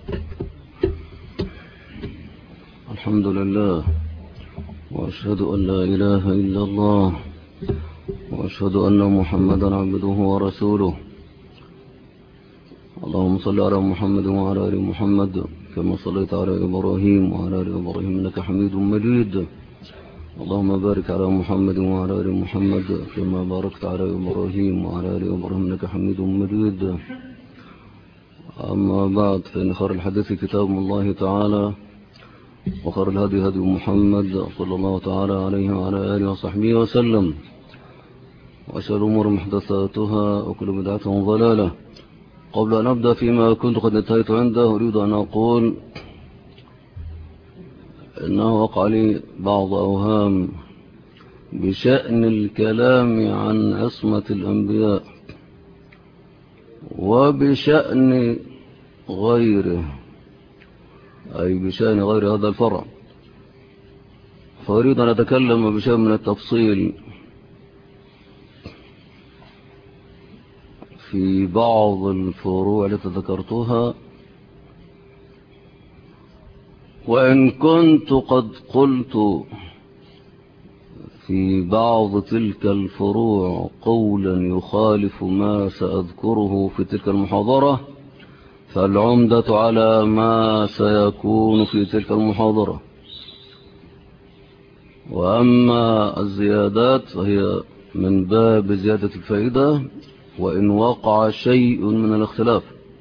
الحمد لله، وأشهد أن لا إله إلا الله، وأشهد أن محمدا عبده ورسوله. اللهم صل على محمد وعلى آل محمد كما صليت على إبراهيم وعلى آل إبراهيم إنك حميد مجيد. اللهم بارك على محمد وعلى آل محمد كما باركت على إبراهيم وعلى آل إبراهيم إنك حميد مجيد. أما بعد، فإن خير الحديث كتاب الله تعالى، وخير الهدي هدي محمد صلى الله تعالى عليه وعلى آله وصحبه وسلم، وشر الأمور محدثاتها وكل بدعة ضلالة. قبل أن أبدأ فيما كنت قد انتهيت عنده، أريد أن أقول إنه وقع لي بعض أوهام بشأن الكلام عن عصمة الأنبياء وبشأن غيره، أي بشأن غير هذا الفرع، فأريد أن أتكلم بشيء من التفصيل في بعض الفروع التي ذكرتها، وإن كنت قد قلت في بعض تلك الفروع قولا يخالف ما سأذكره في تلك المحاضرة، فالعمدة على ما سيكون في تلك المحاضرة. وأما الزيادات فهي من باب زيادة الفائدة، وإن وقع شيء من الاختلاف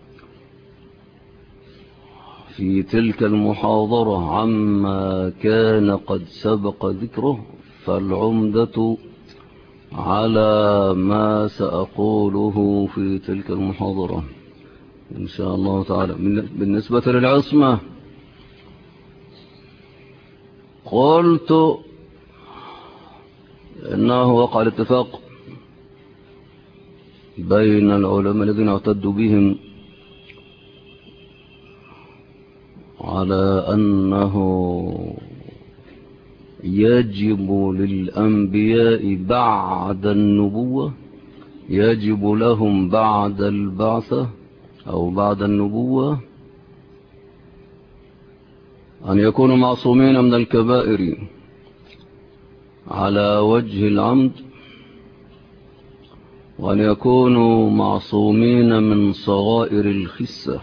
في تلك المحاضرة عما كان قد سبق ذكره، فالعمدة على ما سأقوله في تلك المحاضرة إن شاء الله تعالى. بالنسبة للعصمة، قلت إنه وقع الاتفاق بين العلماء الذين اعتدوا بهم على أنه يجب للأنبياء بعد النبوة، يجب لهم بعد البعثة أو بعد النبوة أن يكونوا معصومين من الكبائر على وجه العمد، وأن يكونوا معصومين من صغائر الخسة،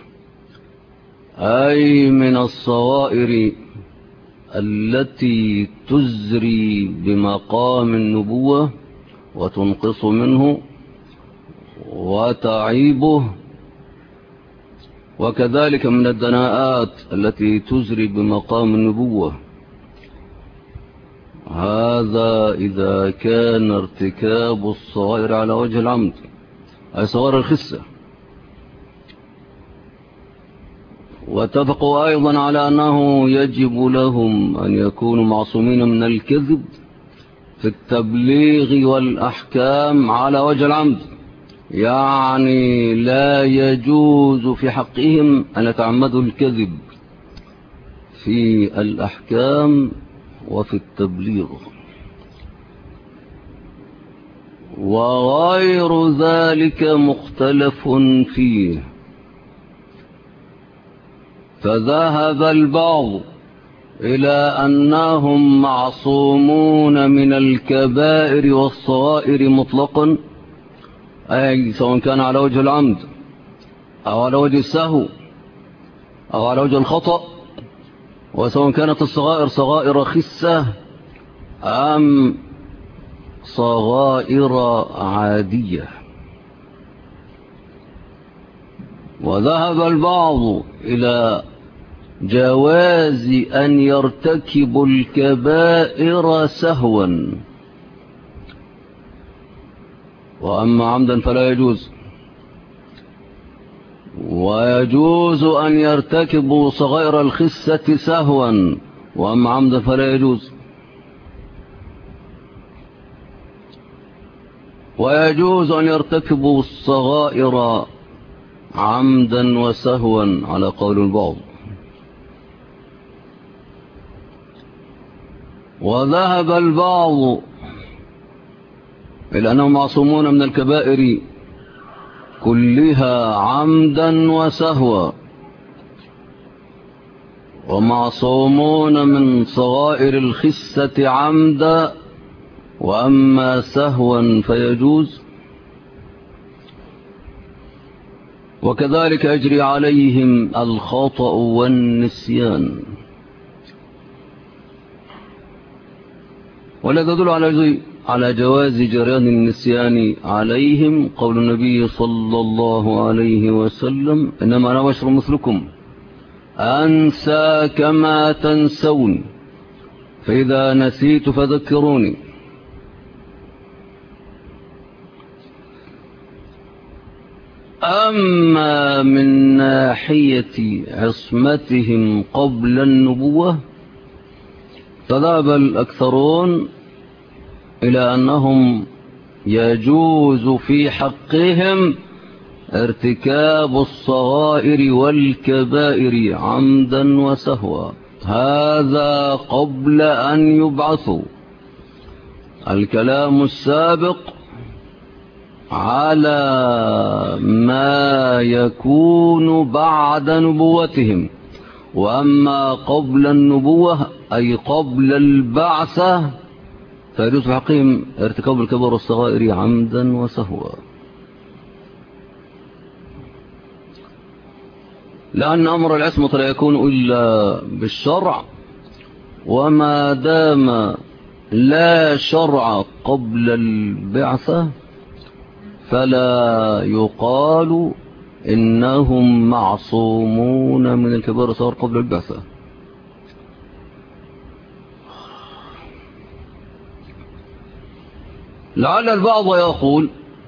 أي من الصغائر التي تزري بمقام النبوة وتنقص منه وتعيبه، وكذلك من الدناءات التي تزري بمقام النبوة. هذا إذا كان ارتكاب الصغائر على وجه العمد، أي صغائر الخسة. واتفقوا أيضا على أنه يجب لهم أن يكونوا معصومين من الكذب في التبليغ والأحكام على وجه العمد، يعني لا يجوز في حقهم أن يتعمدوا الكذب في الأحكام وفي التبليغ. وغير ذلك مختلف فيه، فذهب البعض إلى أنهم معصومون من الكبائر والصغائر مطلقا، أي سواء كان على وجه العمد أو على وجه السهو أو على وجه الخطأ، وسواء كانت الصغائر صغائر خسة أم صغائر عادية. وذهب البعض إلى جواز أن يرتكبوا الكبائر سهوا، وأما عمدا فلا يجوز. ويجوز أن يرتكبوا صغائر الخسة سهوا، وأما عمدا فلا يجوز. ويجوز أن يرتكبوا الصغائر عمدا وسهوا على قول البعض. وذهب البعض إلى أنهم معصومون من الكبائر كلها عمدا وسهوا، ومعصومون من صغائر الخسة عمدا، وأما سهوا فيجوز. وكذلك يجري عليهم الخطأ والنسيان. ولا يدل على جواز جريان النسيان عليهم قول النبي صلى الله عليه وسلم: إنما أنا بشر مثلكم أنسى كما تنسون، فإذا نسيت فذكروني. أما من ناحية عصمتهم قبل النبوة فذهب الأكثرون إلى أنهم يجوز في حقهم ارتكاب الصغائر والكبائر عمدا وسهوا، هذا قبل أن يبعثوا. الكلام السابق على ما يكون بعد نبوتهم، وأما قبل النبوة أي قبل البعثة فيجوز في حقهم ارتكاب الكبائر والصغائر عمدا وسهوا، لأن أمر العصمة لا يكون إلا بالشرع، وما دام لا شرع قبل البعثة فلا يقال إنهم معصومون من الكبائر والصغائر قبل البعثة. لعل البعض يقول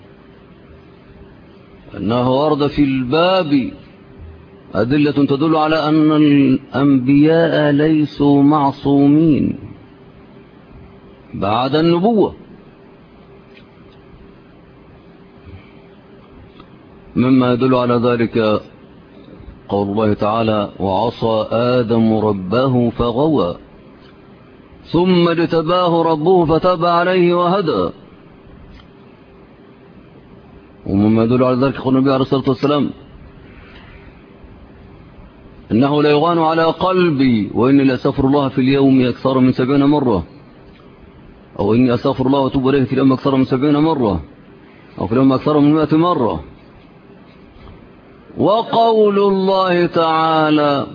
أنه ورد في الباب أدلة تدل على أن الأنبياء ليسوا معصومين بعد النبوة، مما يدل على ذلك قول الله تعالى: وعصى آدم ربه فغوى ثم اجتباه ربه فتاب عليه وهدى. ومما يدل على ذلك قول النبي عليه الصلاة والسلام: إنه لا يغان على قلبي وإني لأستغفر الله في اليوم أكثر من 70 مرة، أو إني أستغفر الله وأتوب إليه في اليوم أكثر من 70 مرة، أو في اليوم أكثر من 100 مرة. وقول الله تعالى: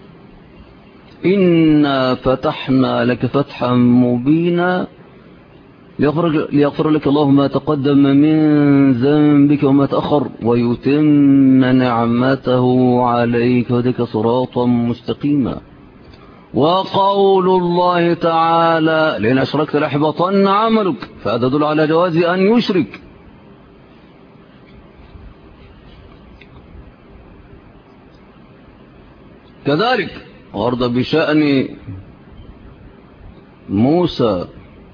إنا فتحنا لك فتحا مبينا ليغفر لك الله ما تقدم من ذنبك وما تأخر ويتم نعمته عليك ويهديك صراطا مستقيما. وقول الله تعالى: لئن أشركت ليحبطن عملك، فهذا يدل على جواز أن يشرك. كذلك ورد بشأن موسى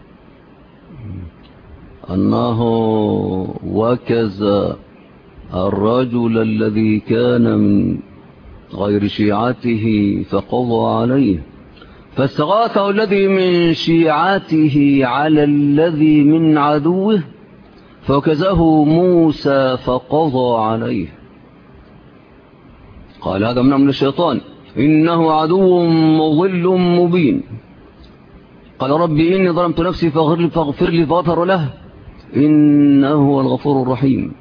أنه وكز الرجل الذي كان من غير شيعته فقضى عليه، فاستغاثه الذي من شيعته على الذي من عدوه فوكزه موسى فقضى عليه. قال: هذا من الشيطان إنه عدو مضل مبين. قال: ربي إني ظلمت نفسي فاغفر لي فغفر له إنه هو الغفور الرحيم.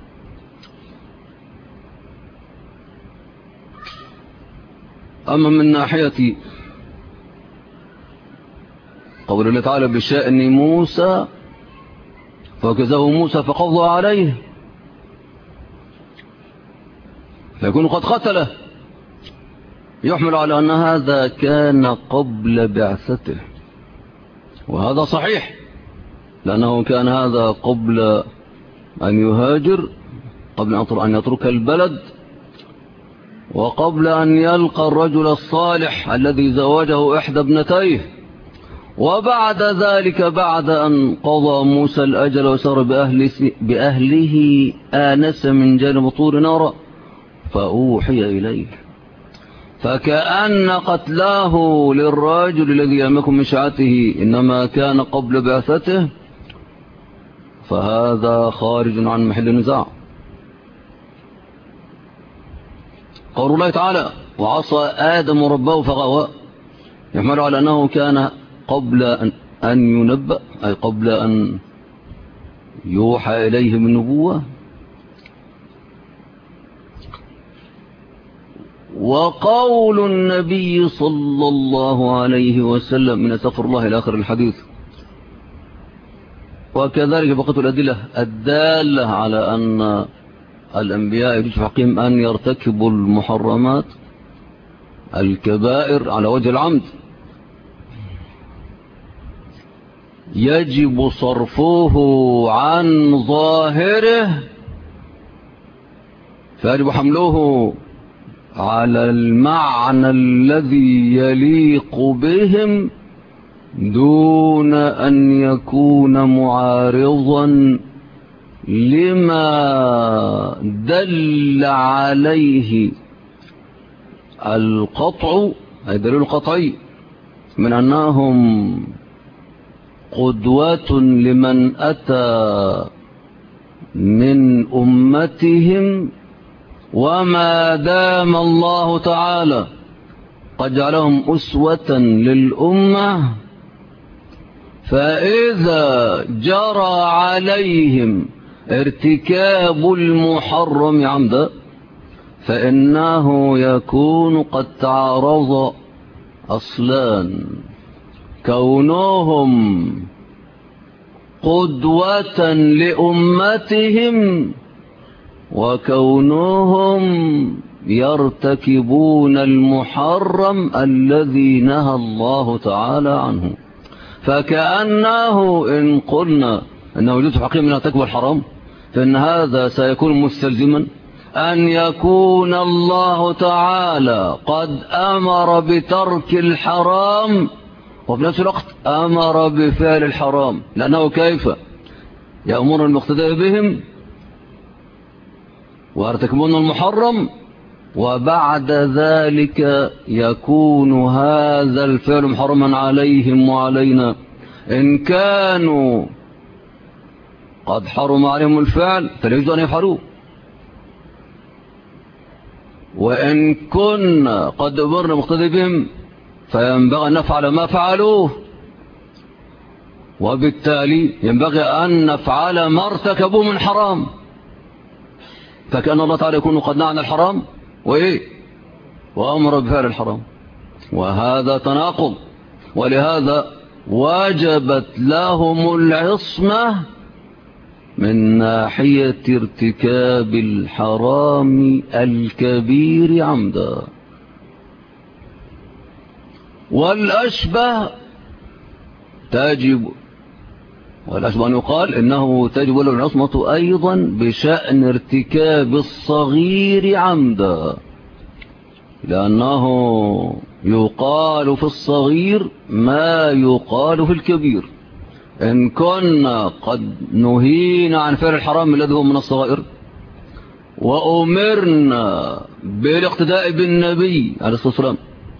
أما من ناحية قول الله تعالى بشأن موسى فوكزه موسى فقضى عليه، فيكون قد قتله، يحمل على أن هذا كان قبل بعثته، وهذا صحيح، لأنه كان هذا قبل أن يهاجر، قبل أن يترك البلد، وقبل أن يلقى الرجل الصالح الذي زوجه إحدى ابنتيه، وبعد ذلك بعد أن قضى موسى الأجل وسار بأهله آنس من جانب طور نارا فأوحي إليه، فكأن قتلاه للرجل الذي لم يكن من شيعته إنما كان قبل بعثته، فهذا خارج عن محل النزاع. قول الله تعالى وعصى آدم ربه فغوى يحمل على أنه كان قبل أن ينبأ أي قبل أن يوحى إليه بالنبوة. وقول النبي صلى الله عليه وسلم من أستغفر الله إلى آخر الحديث. وكذلك بقية الأدلة الدالة على أن الأنبياء يجب في حقهم أن يرتكبوا المحرمات الكبائر على وجه العمد يجب صرفه عن ظاهره، فيجب حمله على المعنى الذي يليق بهم دون أن يكون معارضا لما دل عليه القطع أي دليل القطعي من أنهم قدوة لمن أتى من أمتهم، وما دام الله تعالى قد جعلهم أسوة للأمة، فإذا جرى عليهم ارتكاب المحرم عمدا فإنه يكون قد تعارض أصلان: كونهم قدوة لأمتهم، وكونهم يرتكبون المحرم الذي نهى الله تعالى عنه. فكأنه إن قلنا أنه يجوز حقيقة من ارتكاب الحرام فإن هذا سيكون مستلزما أن يكون الله تعالى قد أمر بترك الحرام وفي نفس الوقت أمر بفعل الحرام، لأنه كيف يأمر المقتدى بهم ويرتكبون المحرم وبعد ذلك يكون هذا الفعل محرما عليهم وعلينا إن كانوا قد حرم عليهم الفعل فلا يجوز أن يفعلوه، وإن كنا قد أمرنا مقتدى بهم فينبغي أن نفعل ما فعلوه، وبالتالي ينبغي أن نفعل ما ارتكبوه من حرام. فكأن الله تعالى يكون قد نهى عن الحرام وأمر بفعل الحرام، وهذا تناقض. ولهذا وجبت لهم العصمة من ناحية ارتكاب الحرام الكبير عمدا. والأشبه أن يقال إنه تجب له العصمة أيضا بشأن ارتكاب الصغير عمدا، لأنه يقال في الصغير ما يقال في الكبير. إن كنا قد نهينا عن فعل الحرام الذي هو من الصغائر وأمرنا بالاقتداء بالنبي عليه الصلاة والسلام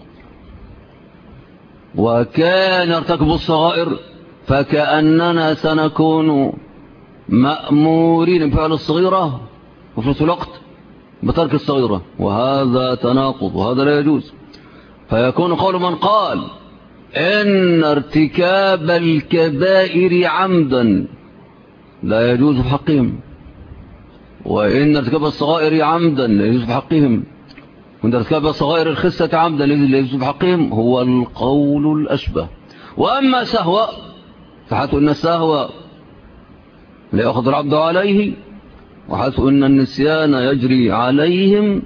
وكان يرتكب الصغائر، فكأننا سنكون مأمورين بفعل الصغيرة وفي نفس الوقت بترك الصغيرة، وهذا تناقض وهذا لا يجوز. فيكون قول من قال إن ارتكاب الكبائر عمدا لا يجوز في حقهم، وإن ارتكاب الصغائر عمدا لا يجوز في حقهم، وإن ارتكاب الصغائر الخسة عمدا لا يجوز في حقهم، هو القول الأشبه. وأما سهوة فحيث أن السهوة لا يأخذ العبد عليه، وحيث أن النسيان يجري عليهم،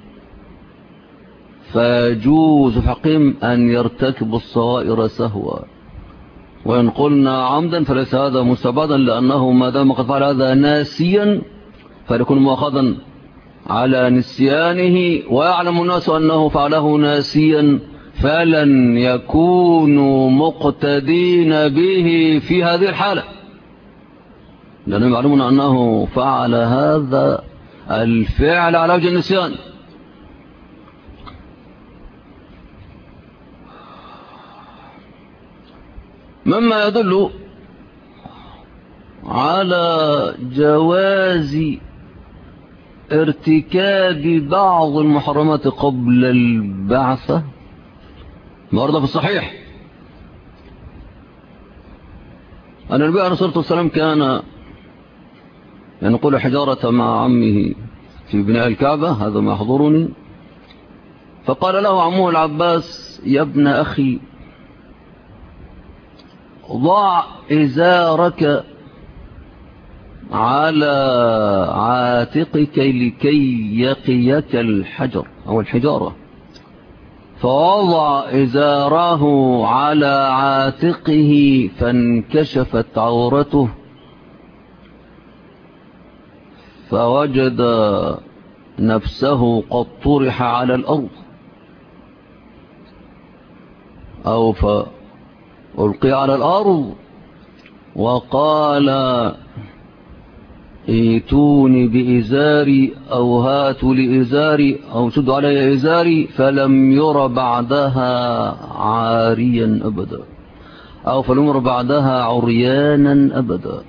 فيجوز في حقهم أن يرتكبوا الصغائر سهوا. وإن قلنا عمدا فليس هذا مستبعدا، لأنه ما دام قد فعل هذا ناسيا فيكون مؤاخذا على نسيانه، ويعلم الناس أنه فعله ناسيا فلن يكونوا مقتدين به في هذه الحالة، لأنهم يعلمون أنه فعل هذا الفعل على وجه النسيان. مما يدل على جواز ارتكاب بعض المحرمات قبل البعثة برضه في الصحيح أن النبي عليه الصلاة والسلام كان ينقل حجارة مع عمه في بناء الكعبة، هذا ما يحضرني، فقال له عمه العباس: يا ابن أخي، ضع إزارك على عاتقك لكي يقيك الحجر أو الحجارة. فوضع إزاره على عاتقه فانكشفت عورته، فوجد نفسه قد طرح على الأرض أو فألقي على الأرض، وقال: ائتوني بإزاري أو هاتوا لإزاري أو شدوا علي إزاري، فلم ير بعدها عاريا أبدا أو فلم ير بعدها عريانا أبدا.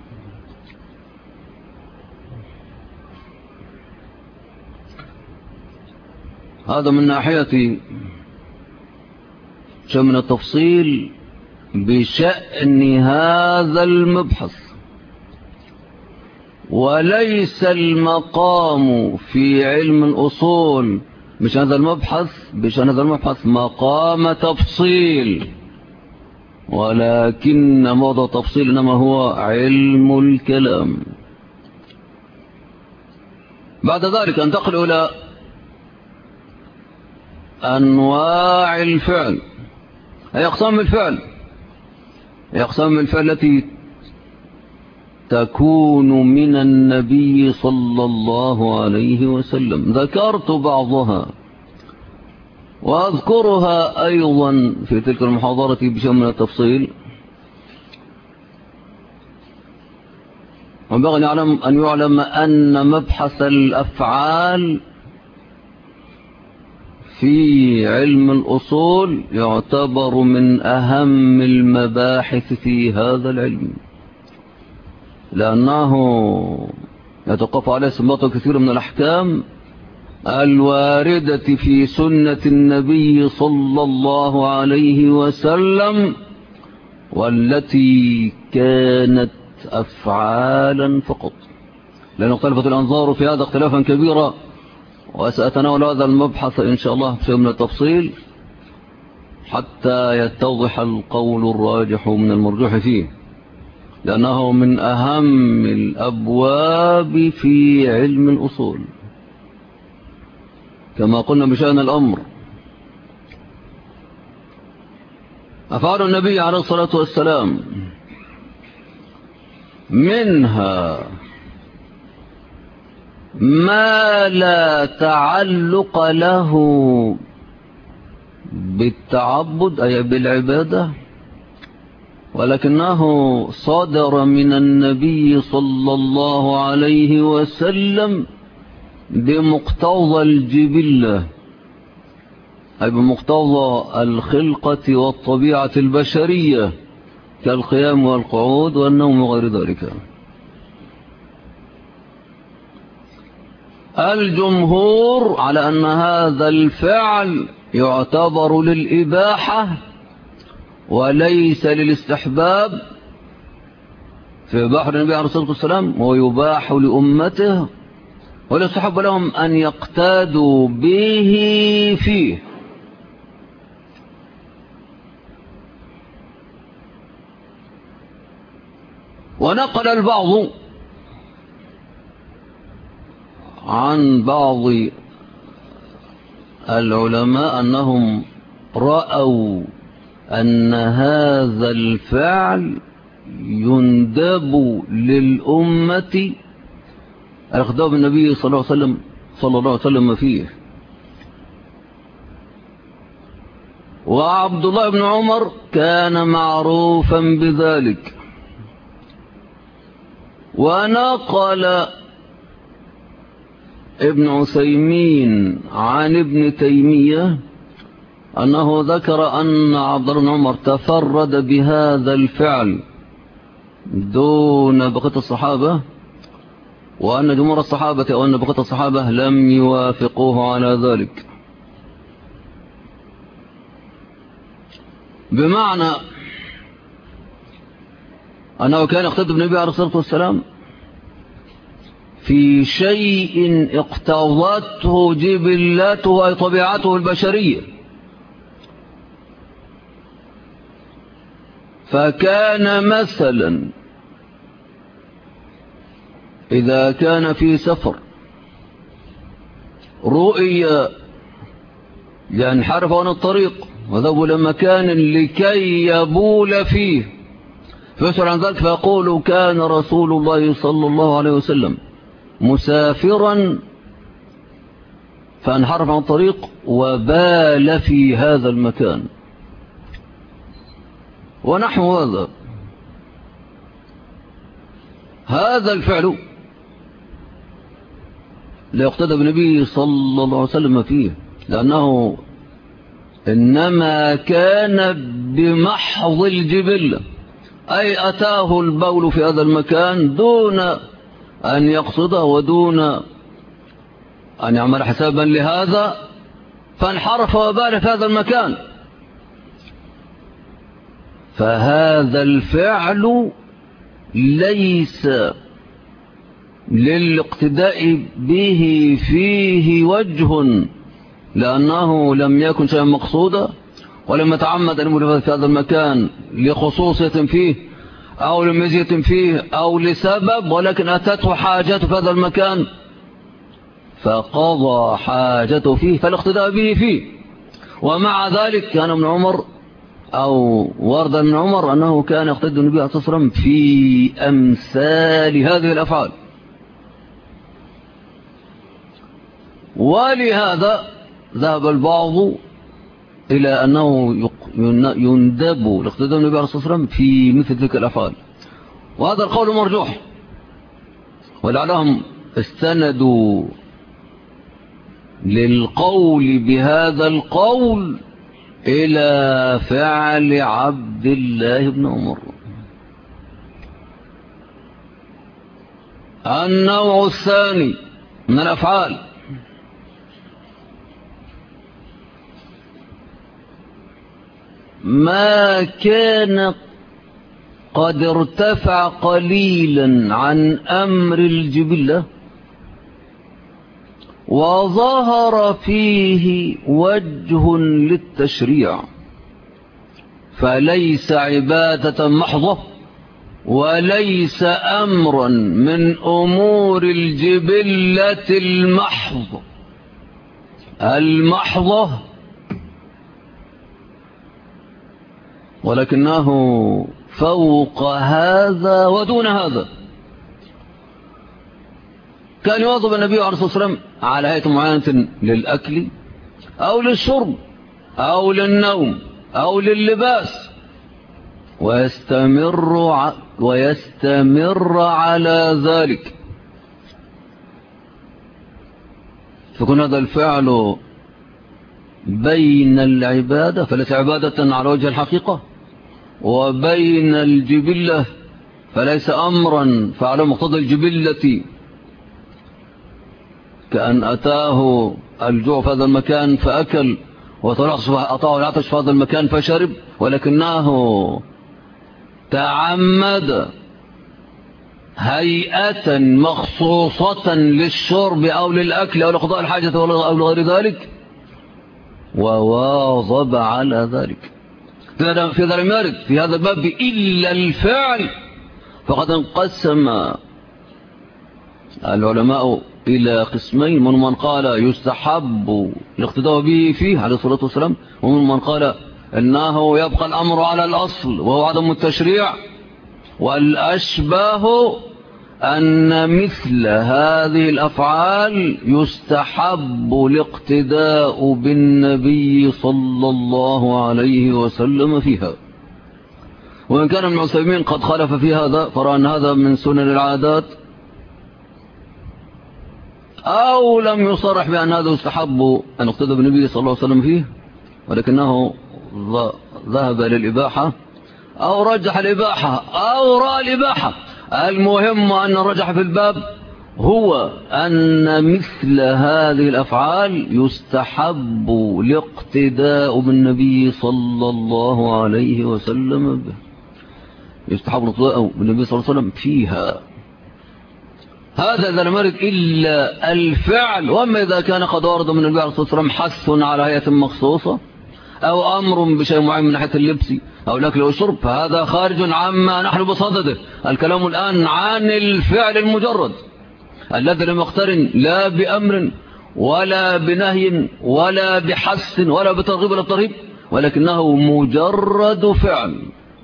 هذا من ناحية من التفصيل بشأن هذا المبحث، وليس المقام في علم الأصول بشأن هذا المبحث مقام تفصيل، ولكن موضوع تفصيل إنما هو علم الكلام. بعد ذلك انتقل إلى أنواع الفعل، هي أقسام الفعل التي تكون من النبي صلى الله عليه وسلم. ذكرت بعضها وأذكرها أيضا في تلك المحاضرة بشيء من التفصيل. وينبغي أن يعلم أن مبحث الأفعال في علم الأصول يعتبر من أهم المباحث في هذا العلم، لأنه يتوقف عليه استنباط كثير من الأحكام الواردة في سنة النبي صلى الله عليه وسلم، والتي كانت أفعالا فقط، لأن اختلفت الأنظار في هذا اختلافا كبيرا، وسأتناول هذا المبحث إن شاء الله في من التفصيل حتى يتضح القول الراجح من المرجوح فيه، لأنه من أهم الأبواب في علم الأصول كما قلنا بشأن الأمر. أفعال النبي عليه الصلاة والسلام منها ما لا تعلق له بالتعبد أي بالعبادة، ولكنه صدر من النبي صلى الله عليه وسلم بمقتضى الجبلة أي بمقتضى الخلقة والطبيعة البشرية كالقيام والقعود والنوم وغير ذلك. الجمهور على أن هذا الفعل يعتبر للإباحة وليس للاستحباب في بحر النبي عليه الصلاة والسلام، ويباح لأمته ويستحب لهم أن يقتادوا به فيه. ونقل البعض عن بعض العلماء أنهم رأوا أن هذا الفعل يندب للأمة الإخدام النبي صلى الله عليه وسلم فيه. وعبد الله بن عمر كان معروفا بذلك. ونقل ابن عثيمين عن ابن تيمية أنه ذكر أن عبد الله بن عمر تفرد بهذا الفعل دون بقية الصحابة، وأن جمهور الصحابة أو أن بقية الصحابة لم يوافقوه على ذلك. بمعنى أنه كان يقتدي بالنبي عليه الصلاة والسلام في شيء اقتضته جبلته أي طبيعته البشرية، فكان مثلا إذا كان في سفر رؤيا ينحرف عن الطريق وذهبوا لمكان لكي يبول فيه، فيسأل عن ذلك فيقول كان رسول الله صلى الله عليه وسلم مسافرا فانحرف عن الطريق وبال في هذا المكان ونحو هذا الفعل لا يقتدى بالنبي صلى الله عليه وسلم فيه، لأنه إنما كان بمحض الجبلة، أي أتاه البول في هذا المكان دون أن يقصده ودون أن يعمل حسابا لهذا، فانحرف وبال في هذا المكان. فهذا الفعل ليس للاقتداء به فيه وجه، لأنه لم يكن شيئا مقصودا ولم يتعمد أن يمر في هذا المكان لخصوصية فيه أو لمزية فيه أو لسبب، ولكن أتته حاجته في هذا المكان فقضى حاجته فيه فالاقتداء به فيه. ومع ذلك كان ابن عمر أو ورد من عمر أنه كان يقتدي النبي عليه الصلاة والسلام في أمثال هذه الأفعال. ولهذا ذهب البعض إلى أنه يندب الاقتداء النبي عليه الصلاة والسلام في مثل تلك الأفعال، وهذا القول مرجوح، ولعلهم استندوا للقول بهذا القول إلى فعل عبد الله بن عمر. النوع الثاني من الأفعال ما كان قد ارتفع قليلا عن أمر الجبلة وظهر فيه وجه للتشريع، فليس عبادة محضة وليس أمرا من أمور الجبلة المحضة، ولكنه فوق هذا ودون هذا. كان يواظب النبي عليه الصلاة والسلام على هيئة معينة للأكل أو للشرب أو للنوم أو لللباس، ويستمر على ذلك. فكون هذا الفعل بين العبادة فليس عبادة على وجه الحقيقة، وبين الجبلة فليس أمرا فعلى مقتضى الجبلة، كأن أتاه الجوع في هذا المكان فأكل وأطاعه العطش في هذا المكان فشرب، ولكنه تعمد هيئة مخصوصة للشرب أو للأكل أو لقضاء الحاجة أو لغير ذلك وواظب على ذلك. في ذلك المارد في هذا الباب إلا الفعل، فقد انقسم العلماء إلى قسمين: من قال يستحب الاقتداء به فيه عليه الصلاة والسلام، ومن قال إنه يبقى الأمر على الأصل وهو عدم التشريع. والأشبه أن مثل هذه الأفعال يستحب الاقتداء بالنبي صلى الله عليه وسلم فيها. وإن كان ابن عثيمين قد خالف في هذا فرأى أن هذا من سنن العادات، أو لم يصرح بأن هذا يستحب أن اقتدى بالنبي صلى الله عليه وسلم فيه، ولكنه ذهب للإباحة أو رجح الإباحة أو رأى الإباحة. المهم أن رجح في الباب هو أن مثل هذه الأفعال يستحب الاقتداء بالنبي صلى الله عليه وسلم به، يستحب الاقتداء بالنبي صلى الله عليه وسلم فيها. هذا إذا لم يرد إلا الفعل. وأما إذا كان قد ورد من النبي عليه الصلاة والسلام حث على هيئة مخصوصة أو أمر بشيء معين من ناحية اللبس أو الأكل والشرب فهذا خارج عما نحن بصدده. الكلام الآن عن الفعل المجرد الذي لم يقترن لا بأمر ولا بنهي ولا بحث ولا بترغيب ولا بترهيب، ولكنه مجرد فعل.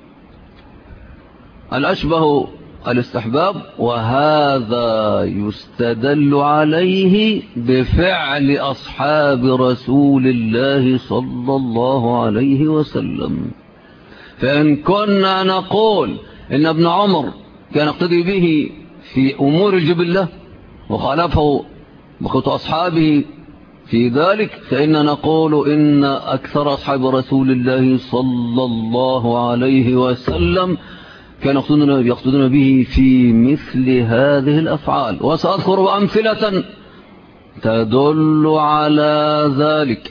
الأشبه الاستحباب، وهذا يستدل عليه بفعل أصحاب رسول الله صلى الله عليه وسلم. فإن كنا نقول إن ابن عمر كان يقتدي به في أمور الجبلة وخالفه بخطو أصحابه في ذلك، فإننا نقول إن أكثر أصحاب رسول الله صلى الله عليه وسلم كانوا يقصدون به في مثل هذه الأفعال. وسأذكر أمثلة تدل على ذلك.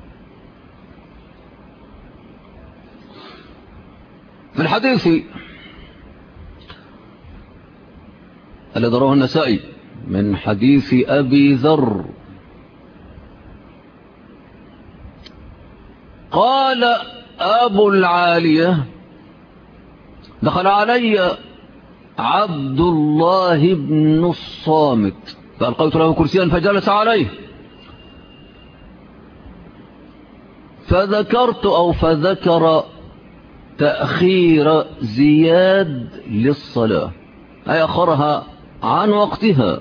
في الحديث الذي رواه النسائي من حديث أبي ذر قال أبو العالية: دخل علي عبد الله بن الصامت فألقيت له كرسيا فجلس عليه، فذكر تأخير زياد للصلاة، أي أخرها عن وقتها.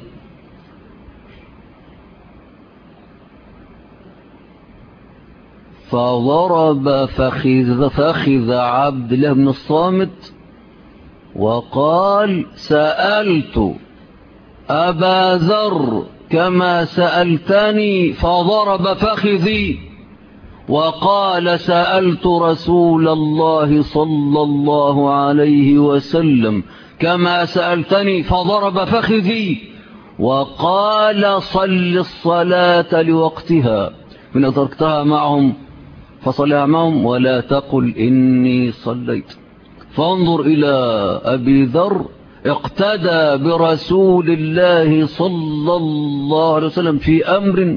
فضرب فخذ عبد الله بن الصامت وقال: سألت أبا ذر كما سألتني، فضرب فخذي وقال: سألت رسول الله صلى الله عليه وسلم كما سألتني، فضرب فخذي وقال: صل الصلاة لوقتها، من تركتها معهم فصلها معهم ولا تقل إني صليت. فانظر إلى أبي ذر اقتدى برسول الله صلى الله عليه وسلم في أمر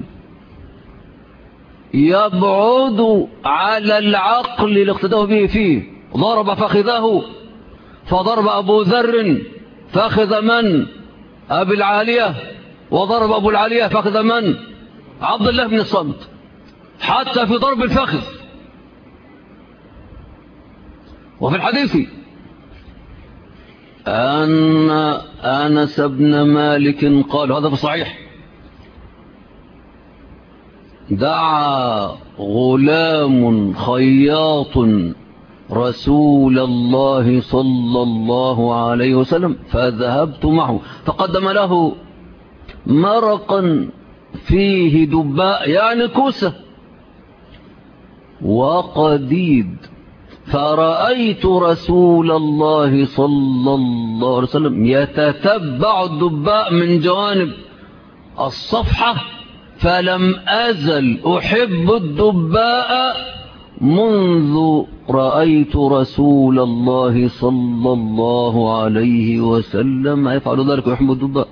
يبعد على العقل الاقتداء به فيه. ضرب فخذه، فضرب أبو ذر فخذ من؟ أبي العالية، وضرب أبو العالية فخذ من؟ عبد الله بن الصامت، حتى في ضرب الفخذ. وفي الحديث أن أنس بن مالك قال، هذا في الصحيح: دعا غلام خياط رسول الله صلى الله عليه وسلم فذهبت معه فقدم له مرقا فيه دباء، يعني كوسة وقديد، فرأيت رسول الله صلى الله عليه وسلم يتتبع الدباء من جوانب الصفحة، فلم أزل أحب الدباء منذ رأيت رسول الله صلى الله عليه وسلم يفعل ذلك ويحب الدباء.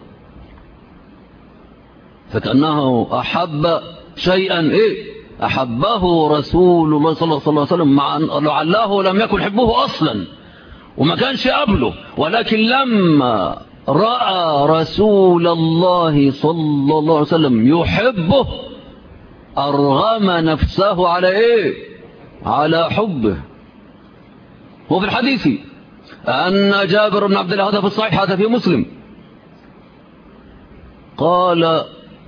فكأنه أحب شيئا أحبه رسول الله صلى الله عليه وسلم، مع أن لعله لم يكن حبه أصلا وما كانش قبله، ولكن لما رأى رسول الله صلى الله عليه وسلم يحبه أرغم نفسه على على حبه. وفي الحديث أن جابر بن عبد الله، هذا في الصحيح، هذا في مسلم، قال: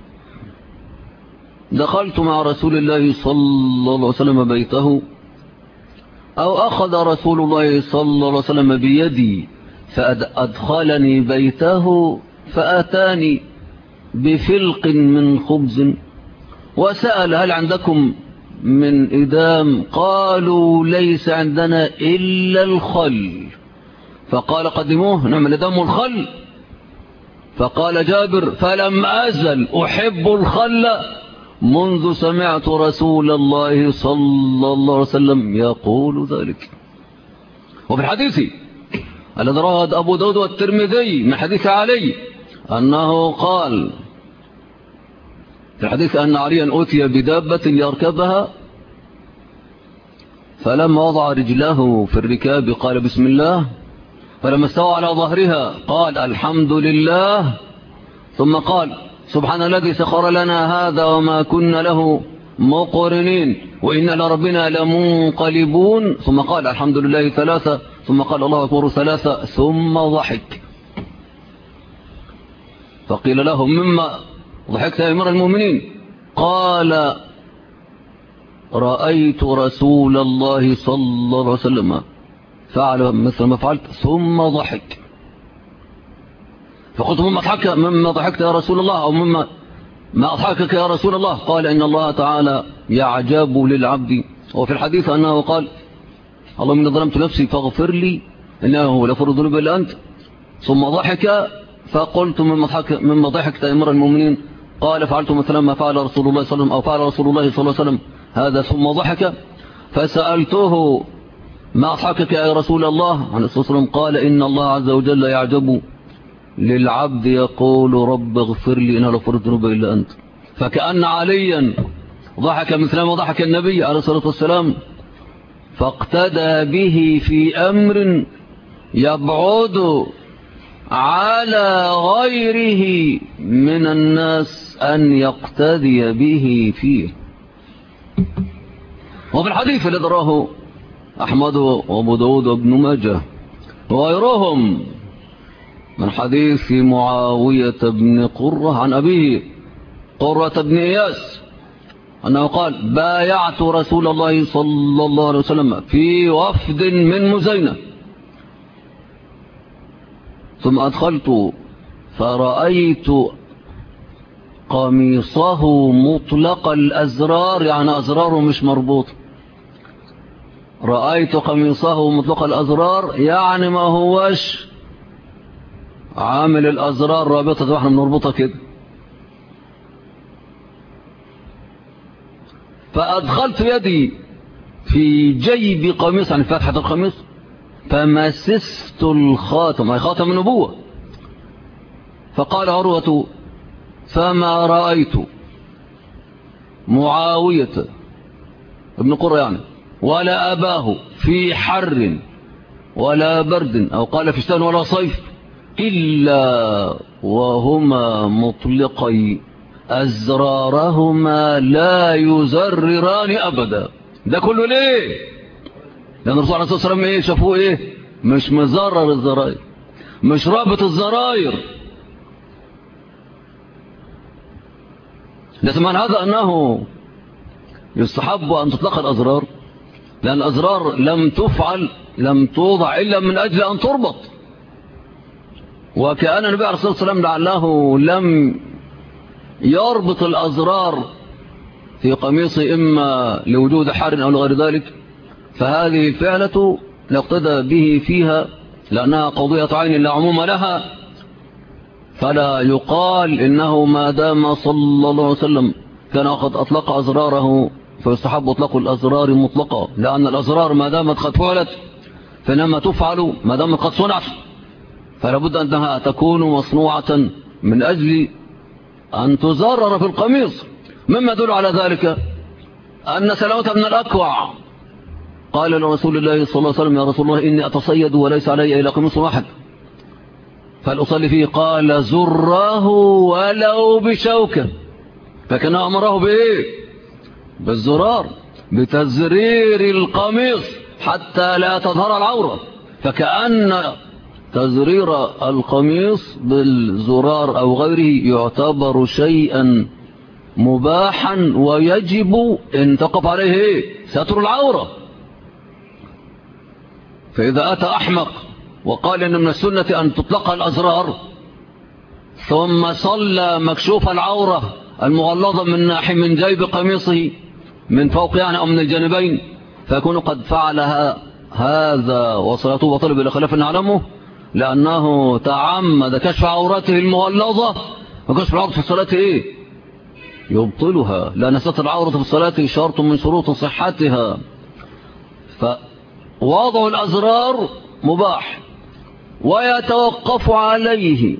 دخلت مع رسول الله صلى الله عليه وسلم بيته، أو أخذ رسول الله صلى الله عليه وسلم بيدي فأدخلني بيته، فأتاني بفلق من خبز وسأل: هل عندكم من إدام؟ قالوا: ليس عندنا إلا الخل. فقال: قدموه، نعم الإدام والخل. فقال جابر: فلم أزل أحب الخل منذ سمعت رسول الله صلى الله عليه وسلم يقول ذلك. وفي الحديث الذي رواه أبو داود والترمذي من حديث علي أنه قال في الحديث أن عليا أوتي بدابة يركبها، فلما وضع رجله في الركاب قال: بسم الله، فلما استوى على ظهرها قال: الحمد لله، ثم قال: سبحان الذي سخر لنا هذا وما كنا له مقرنين وإن لربنا لمنقلبون، ثم قال: الحمد لله ثلاثة، ثم قال: الله أكبر ثلاثة، ثم ضحك. فقيل له: مما ضحكت يا أمير المؤمنين؟ قال: رأيت رسول الله صلى الله عليه وسلم فعل مثل ما فعلت ثم ضحك. فقلت: مما ضحكت يا رسول الله، أو مما ما أضحكك يا رسول الله؟ قال: إن الله تعالى يعجب للعبد. وفي الحديث أنه قال: اللهم إني ظلمت نفسي فاغفر لي إنه لغفور الذنوب إلا أنت. ثم ضحك، فقلت: مما ضحكت يا أمير المؤمنين؟ قال: فعلت مثلا ما فعل رسول الله صلى الله عليه وسلم، أو فعل رسول الله صلى الله عليه وسلم هذا ثم ضحك. فسألته: ما أضحكك يا رسول الله؟ عليه الصلاة والسلام قال: إن الله عز وجل يعجب للعبد يقول: رب اغفر لي إنه لغفور الذنوب إلا أنت. فكأن عليا ضحك مثل ما ضحك النبي عليه الصلاة والسلام، فاقتدى به في أمر يبعد على غيره من الناس أن يقتدي به فيه. وفي الحديث الذي رواه أحمد وأبو داود وابن ماجه وغيرهم من حديث معاوية بن قرة عن أبيه قرة بن إياس أنه قال: بايعت رسول الله صلى الله عليه وسلم في وفد من مزينة، ثم أدخلت فرأيت قميصه مطلق الأزرار، يعني أزراره مش مربوط. رأيت قميصه مطلق الأزرار يعني ما هوش عامل الأزرار رابطة واحنا بنربطها كده. فأدخلت يدي في جيب قميص، يعني فتحة القميص، فمسست الخاتم، أي خاتم النبوة. فقال عروة: فما رأيت معاوية ابن قرة يعني ولا أباه في حر ولا برد، أو قال في شتاء ولا صيف، إلا وهما مطلقي أزرارهما لا يزرران أبدا. ده كله ليه؟ لأن الرسول عليه الصلاة والسلام إيه شافوه إيه؟ مش مزرر الزراير، مش رابط الزراير. لكن معنى هذا أنه يستحب أن تطلق الأزرار، لأن الأزرار لم توضع إلا من أجل أن تربط. وكأن النبي عليه الصلاة والسلام لعله لم يربط الأزرار في قميصه إما لوجود حر أو لغير ذلك، فهذه الفعلة لاقتدى به فيها لأنها قضية عين لا عموم لها، فلا يقال إنه ما دام صلى الله عليه وسلم كان قد أطلق أزراره فيستحب أطلق الأزرار مطلقة، لأن الأزرار ما دامت قد فعلت فإنما تفعل ما دامت قد صنعت، فلا بد أنها تكون مصنوعة من أجل أن تزرر في القميص. مما يدل على ذلك أن سلامة بن الأكوع قال لرسول الله صلى الله عليه وسلم: يا رسول الله إني أتصيد وليس علي إلا قميص واحد فلأصلي فيه. قال: زره ولو بشوكة. فكان أمره بإيه؟ بالزرار، بتزرير القميص حتى لا تظهر العورة. فكأن تزرير القميص بالزرار أو غيره يعتبر شيئا مباحا ويجب ان تقف عليه إيه؟ ستر العورة. فإذا أتى أحمق وقال إن من السنة أن تطلق الأزرار ثم صلى مكشوف العورة المغلظة من جيب قميصه من فوق يعني أو من الجانبين، فيكون قد فعلها هذا وصلاته وطلب إلى خلاف نعلمه، لأنه تعمد كشف عورته المغلظة، وكشف العورة في الصلاة إيه؟ يبطلها، لأن ستر العورة في الصلاة شرط من شروط صحتها. فوضع الأزرار مباح، ويتوقف عليه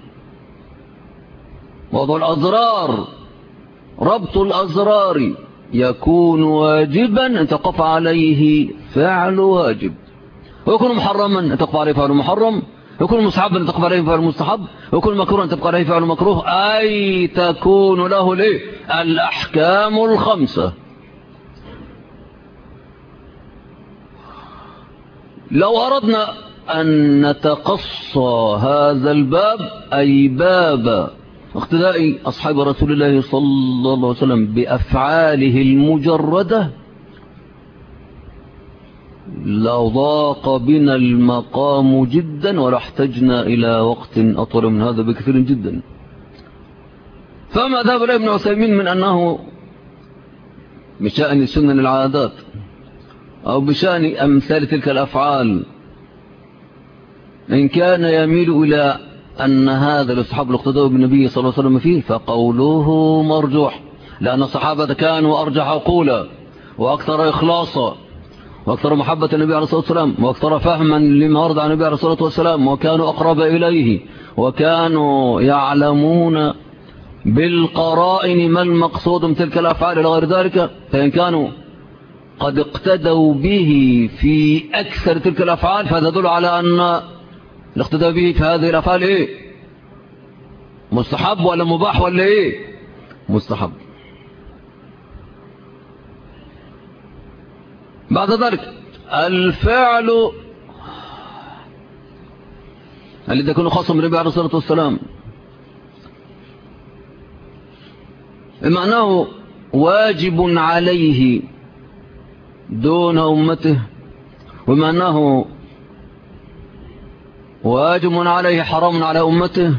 وضع الأزرار، ربط الأزرار يكون واجبا أن تقف عليه فعل واجب، ويكون محرما أن تقف عليه فعل محرم، يكون مستحبا أن تقف عليه فعل مستحب، ويكون مكروها أن تقف عليه فعل مكروه، أي تكون له الأحكام الخمسة. لو أردنا أن نتقصى هذا الباب، أي باب اقتداء أصحاب رسول الله صلى الله عليه وسلم بأفعاله المجردة، لضاق بنا المقام جدا، ولاحتجنا إلى وقت أطول من هذا بكثير جدا. فما ذهب إليه ابن عثيمين من أنه بشأن سنن العادات أو بشأن أمثال تلك الأفعال، إن كان يميل إلى أن هذا الاستحباب الاقتداء بالنبي صلى الله عليه وسلم فيه، فقوله مرجوح، لأن الصحابة كانوا أرجح عقولا وأكثر إخلاصا وأكثر محبة النبي عليه الصلاة والسلام وأكثر فهما لما ورد عن النبي عليه الصلاة والسلام، وكانوا أقرب إليه، وكانوا يعلمون بالقرائن ما المقصود من تلك الأفعال إلى غير ذلك. فإن كانوا قد اقتدوا به في أكثر تلك الأفعال، فهذا يدل على أن الاقتداء به في هذه الأفعال إيه؟ مستحب ولا مباح ولا إيه؟ مستحب. بعد ذلك الفعل الذي يكون خاصا بالنبي عليه الصلاة والسلام، معناه واجب عليه دون أمته، ومعناه واجب عليه حرام على أمته،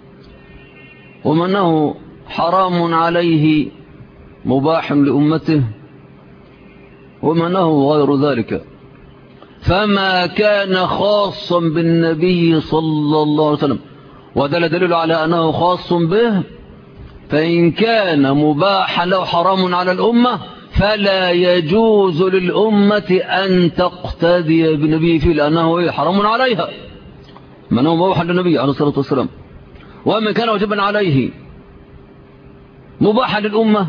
ومعناه حرام عليه مباح لأمته، ومعناه غير ذلك. فما كان خاصا بالنبي صلى الله عليه وسلم ودل دليل على أنه خاص به، فإن كان مباحا له حرام على الأمة، فلا يجوز للأمة أن تقتدي بالنبي فيه، لأنه حرام عليها، من هو مباح للنبي عليه الصلاة والسلام. ومن كان واجبا عليه مباحا للأمة،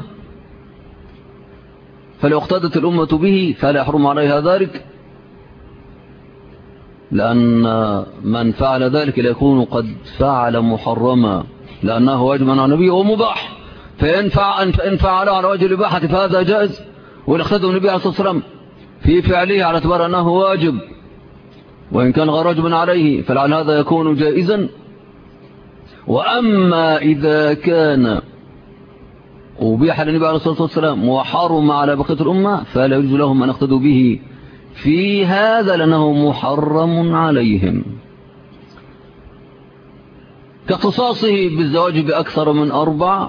فلو اقتدت الأمة به فلا يحرم عليها ذلك، لأن من فعل ذلك ليكون قد فعل محرما، لأنه واجب على النبي ومباح. فإن فعله على وجه الإباحة فهذا جائز، وإن اقتدوا النبي عليه الصلاة والسلام في فعله على اعتبار أنه واجب، وإن كان غير واجب عليه فلعل هذا يكون جائزا. وأما إذا كان أبيح للنبي عليه الصلاة والسلام وحرم على بقية الأمة، فلا يجوز لهم أن يقتدوا به في هذا، لأنه محرم عليهم، كاختصاصه بالزواج بأكثر من 4،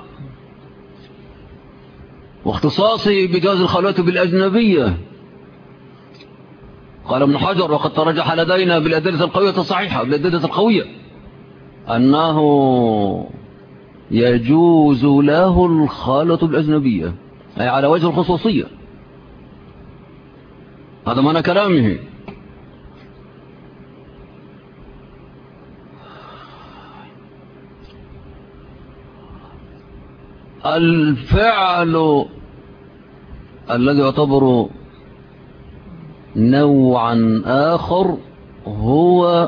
واختصاصه بجواز الخلوة بالأجنبية. قال ابن حجر: وقد ترجح لدينا بالأدلة القوية الصحيحة، بالأدلة القوية، أنه يجوز له الخلوة بالأجنبية، أي على وجه الخصوصية. هذا معنى كلامه. الفعل الذي يعتبر نوعا آخر هو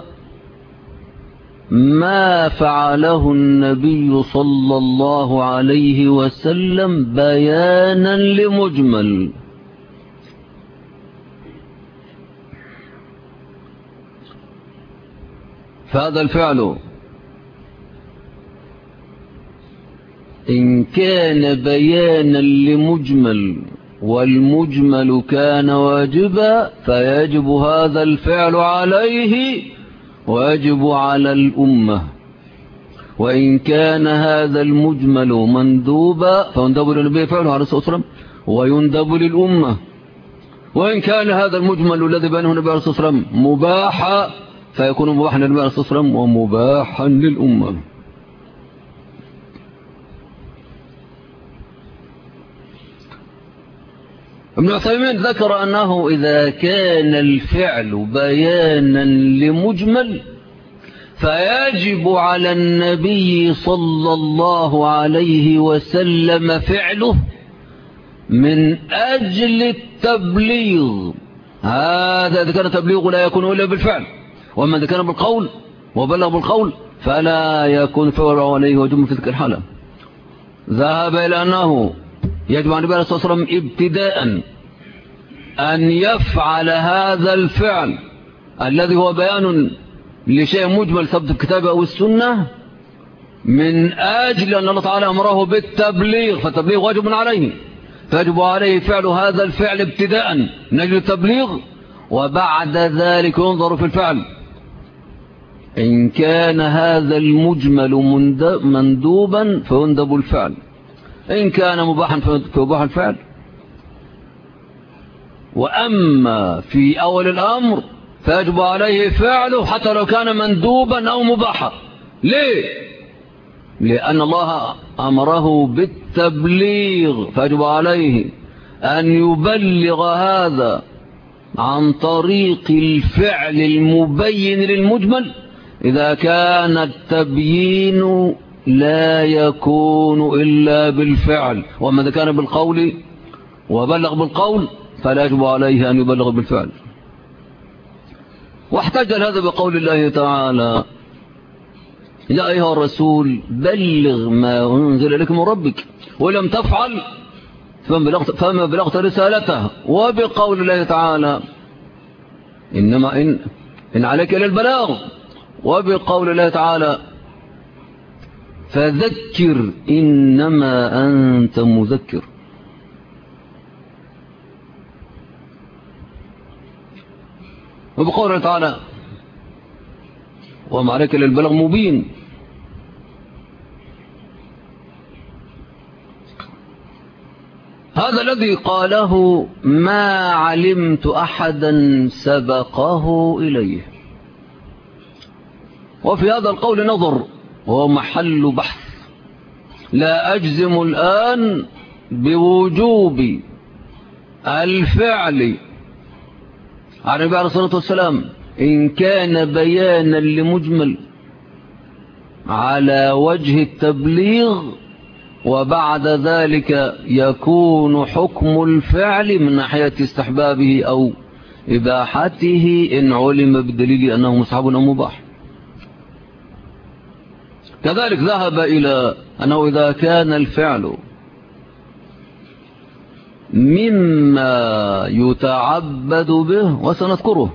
ما فعله النبي صلى الله عليه وسلم بيانا لمجمل. فهذا الفعل إن كان بيانا لمجمل والمجمل كان واجبا، فيجب هذا الفعل عليه ويجب على الأمة. وإن كان هذا المجمل مندوبا، فيندب للنبي فعله عليه الصلاة والسلام ويندب للأمة. وإن كان هذا المجمل الذي بينه النبي عليه الصلاة والسلام مباحا، فيكون مباحا للنبي عليه الصلاة والسلام ومباحا للأمة. ابن عثيمين ذكر أنه إذا كان الفعل بيانا لمجمل فيجب على النبي صلى الله عليه وسلم فعله من أجل التبليغ. هذا إذا كان تبليغ لا يكون إلا بالفعل، وأما إذا كان بالقول وبلغ بالقول فلا يكون فعله عليه وجب في تلك الحالة. ذهب إلى أنه يجب على النبي عليه الصلاة والسلام ابتداء أن يفعل هذا الفعل الذي هو بيان لشيء مجمل ثبت الكتاب أو السنة من أجل أن الله تعالى أمره بالتبليغ، فالتبليغ واجب عليه، فيجب عليه فعل هذا الفعل ابتداء من أجل التبليغ، وبعد ذلك ينظر في الفعل إن كان هذا المجمل مندوبا فيندب الفعل، إن كان مباحا فيباح الفعل. وأما في أول الأمر فيجب عليه فعله حتى لو كان مندوبا أو مباحا. ليه؟ لأن الله أمره بالتبليغ، فيجب عليه أن يبلغ هذا عن طريق الفعل المبين للمجمل إذا كان التبيين لا يكون إلا بالفعل. وما إذا كان بالقول وبلغ بالقول فلا يجب عليه أن يبلغ بالفعل. واحتج هذا بقول الله تعالى: يا أيها الرسول بلغ ما أنزل إليك من ربك ولم تفعل فما بلغت رسالته. وبقول الله تعالى: إنما إن عليك إلى البلاغ. وبقول الله تعالى: فذكر إنما أنت مذكر. وبقول الله تعالى: وما عليك إلى البلاغ مبين. هذا الذي قاله ما علمت أحدا سبقه إليه. وفي هذا القول نظر وهو محل بحث. لا أجزم الآن بوجوب الفعل عن النبي عليه الصلاة والسلام إن كان بيانا لمجمل على وجه التبليغ، وبعد ذلك يكون حكم الفعل من ناحية استحبابه أو إباحته إن علم بالدليل أنه مستحب أو مباح. كذلك ذهب إلى أنه إذا كان الفعل مما يتعبد به وسنذكره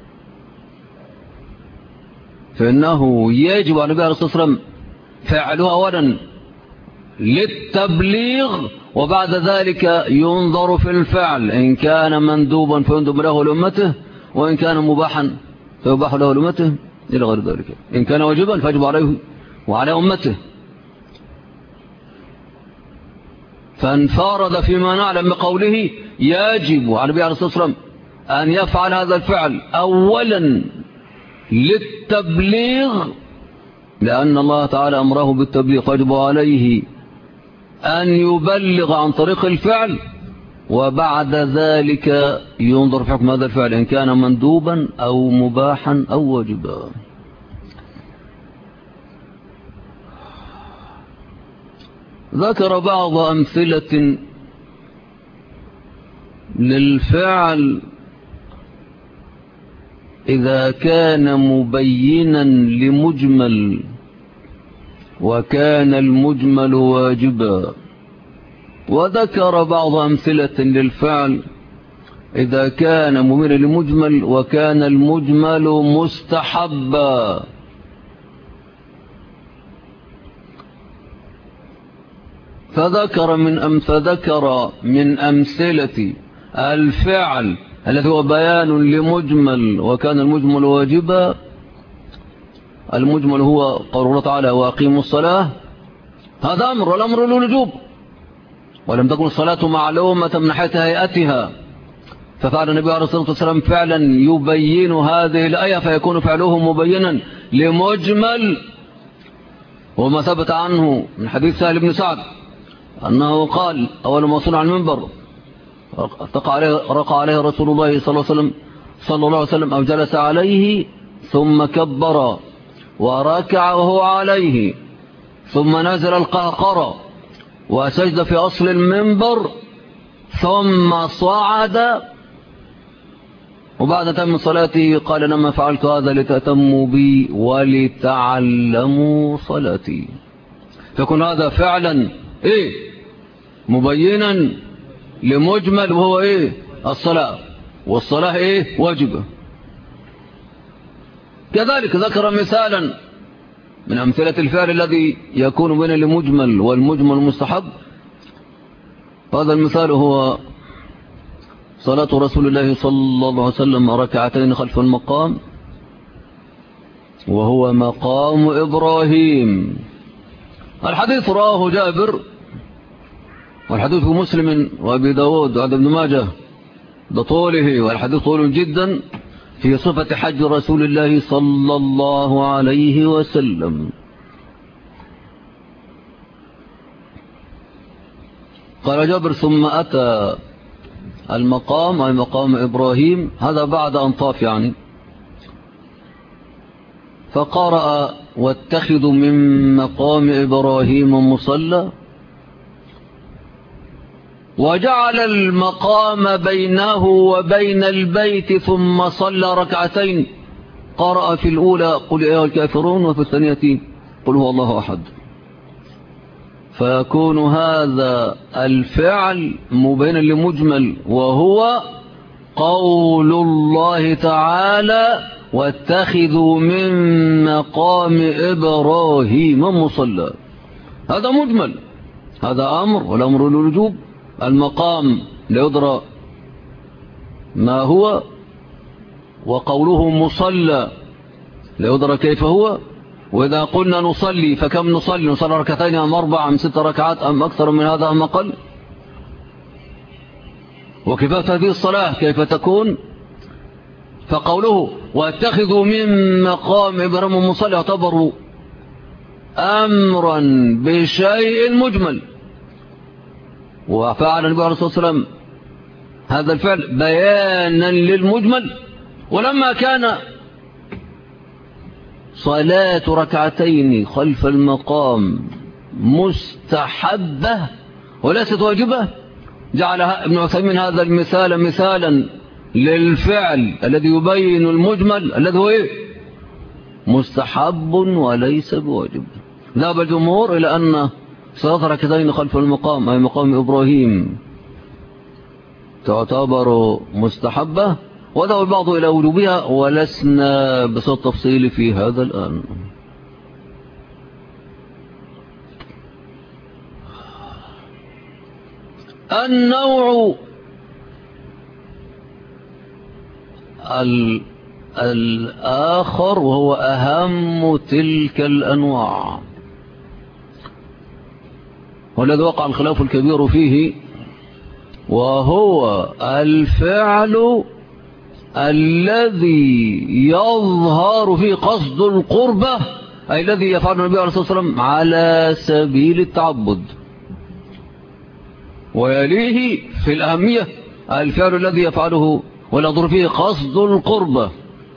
فإنه يجب على النبي عليه الصلاة والسلام فعله أولا للتبليغ، وبعد ذلك ينظر في الفعل إن كان مندوبا فيندب له لأمته، وإن كان مباحا فيباح له لأمته إلى غير ذلك. إن كان واجبا فيجب عليه وعلى أمته. فانفرد فيما نعلم بقوله يجب على النبي عليه الصلاة والسلام أن يفعل هذا الفعل أولا للتبليغ، لأن الله تعالى أمره بالتبليغ، فيجب عليه أن يبلغ عن طريق الفعل، وبعد ذلك ينظر في حكم هذا الفعل إن كان مندوبا أو مباحا أو واجبا. ذكر بعض أمثلة للفعل إذا كان مبينا لمجمل وكان المجمل واجبا، وذكر بعض أمثلة للفعل إذا كان مبينا لمجمل وكان المجمل مستحبا. فذكر من أمثلة الفعل الذي هو بيان لمجمل وكان المجمل واجبا. المجمل هو قول الله تعالى وأقيموا الصلاة، هذا أمر، والأمر للوجوب، ولم تكن الصلاة معلومة من ناحية هيئتها، ففعل النبي عليه الصلاة والسلام فعلا يبين هذه الآية، فيكون فعله مبينا لمجمل. وما ثبت عنه من حديث سهل بن سعد أنه قال أول ما صنع المنبر رقى عليه رسول الله صلى الله عليه وسلم أو جلس عليه ثم كبر وركع وهو عليه ثم نزل القهقرة وسجد في أصل المنبر ثم صعد، وبعد تم صلاته قال لما فعلت هذا لتأتموا بي ولتعلموا صلاتي. فيكون هذا فعلا مبينا لمجمل، وهو الصلاة، والصلاة واجبة. كذلك ذكر مثالا من أمثلة الفعل الذي يكون بين المجمل والمجمل مستحب. هذا المثال هو صلاة رسول الله صلى الله عليه وسلم ركعتين خلف المقام، وهو مقام إبراهيم. الحديث رواه جابر، والحديث في مسلم وأبي داود وعبد بن ماجه بطوله، والحديث طول جدا في صفة حج رسول الله صلى الله عليه وسلم. قال جابر ثم أتى المقام أي مقام إبراهيم، هذا بعد أن طاف يعني، فقرأ واتخذوا من مقام إبراهيم مصلى، وجعل المقام بينه وبين البيت ثم صلى ركعتين، قرأ في الأولى قل يا أيها الكافرون وفي الثانية قل هو الله أحد. فيكون هذا الفعل مبينا لمجمل، وهو قول الله تعالى واتخذوا من مقام إبراهيم مصلى. هذا مجمل، هذا أمر، والأمر للوجوب. المقام لا يدرى ما هو، وقوله مصلى لا يدرى كيف هو. وإذا قلنا نصلي فكم نصلي ركعتين أم 4 أم 6 ركعات أم أكثر من هذا أم أقل؟ وكيفية هذه الصلاة كيف تكون؟ فقوله واتخذوا من مقام إبراهيم مصلى يعتبر أمرا بشيء مجمل، وفعل النبي عليه الصلاة والسلام هذا الفعل بيانا للمجمل. ولما كان صلاة ركعتين خلف المقام مستحبة وليست واجبة، جعل ابن عثيمين هذا المثال مثالا للفعل الذي يبين المجمل الذي هو مستحب وليس بواجب. ذهب الجمهور إلى أن صلاة ركعتين خلف المقام أي مقام إبراهيم تعتبر مستحبة، وذهب البعض إلى وجوبها، ولسنا بصوت تفصيل في هذا الآن. النوع الآخر وهو أهم تلك الأنواع، والذي وقع الخلاف الكبير فيه، وهو الفعل الذي يظهر فيه قصد القربة، أي الذي يفعله النبي عليه الصلاة والسلام على سبيل التعبد. ويليه في الأهمية الفعل الذي يفعله ولا يظهر فيه قصد القربة،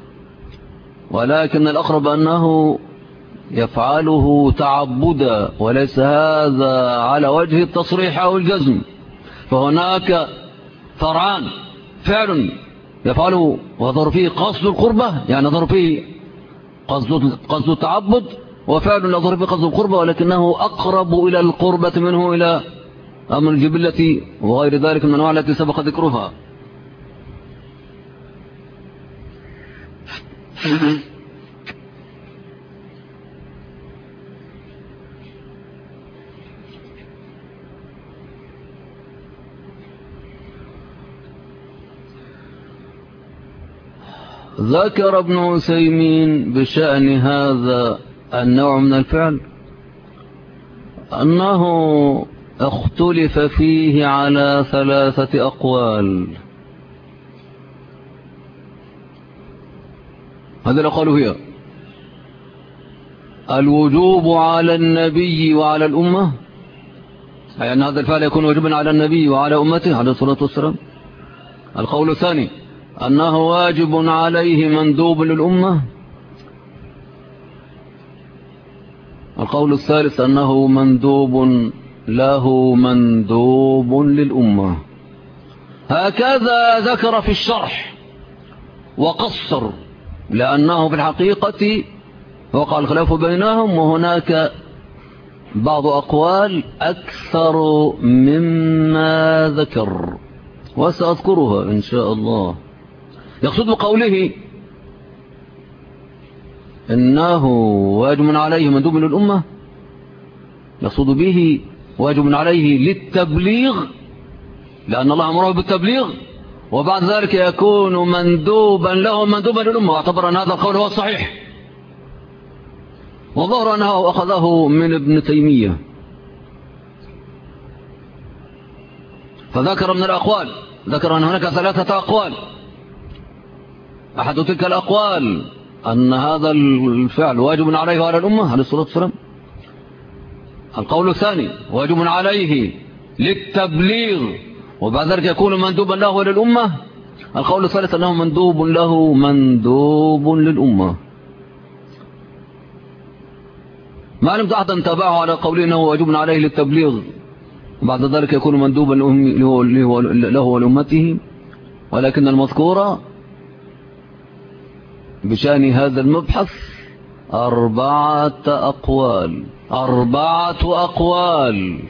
ولكن الأقرب أنه يفعله تعبدا، وليس هذا على وجه التصريح أو الجزم. فهناك فرعان: فعل يفعله ويظهر فيه قصد القربة، يعني يظهر فيه قصد التعبد، وفعل يظهر فيه قصد القربة ولكنه أقرب إلى القربة منه إلى أمر الجبلة وغير ذلك من الأنواع التي سبق ذكرها. ذكر ابن عثيمين بشأن هذا النوع من الفعل أنه اختلف فيه على 3 أقوال. هذا الأقوال هي الوجوب على النبي وعلى الأمة، أي أن هذا الفعل يكون واجبا على النبي وعلى أمته عليه الصلاة والسلام. القول الثاني أنه واجب عليه مندوب للأمة. القول الثالث أنه مندوب له مندوب للأمة. هكذا ذكر في الشرح وقصر، لأنه في الحقيقة وقع الخلاف بينهم، وهناك بعض أقوال أكثر مما ذكر وسأذكرها إن شاء الله. يقصد بقوله إنه واجب عليه مندوب للأمة، يقصد به واجب عليه للتبليغ، لأن الله أمره بالتبليغ، وبعد ذلك يكون مندوبا له مندوبا للأمة. واعتبر أن هذا القول هو الصحيح، وظهر أنه أخذه من ابن تيمية. فذكر من الأقوال، ذكر أن هناك 3 أقوال. أحد تلك الأقوال أن هذا الفعل واجب عليه وعلى الأمة عليه الصلاة والسلام. القول الثاني واجب عليه للتبليغ، وبعد ذلك يكون مندوبا له وللأمة. القول الثالث أنه مندوب له مندوب للأمة. ما علمت أحدا تابعه على قوله أنه واجب عليه للتبليغ وبعد ذلك يكون مندوبا له ولأمته، ولكن المذكورة بشأن هذا المبحث 4 أقوال. 4 أقوال.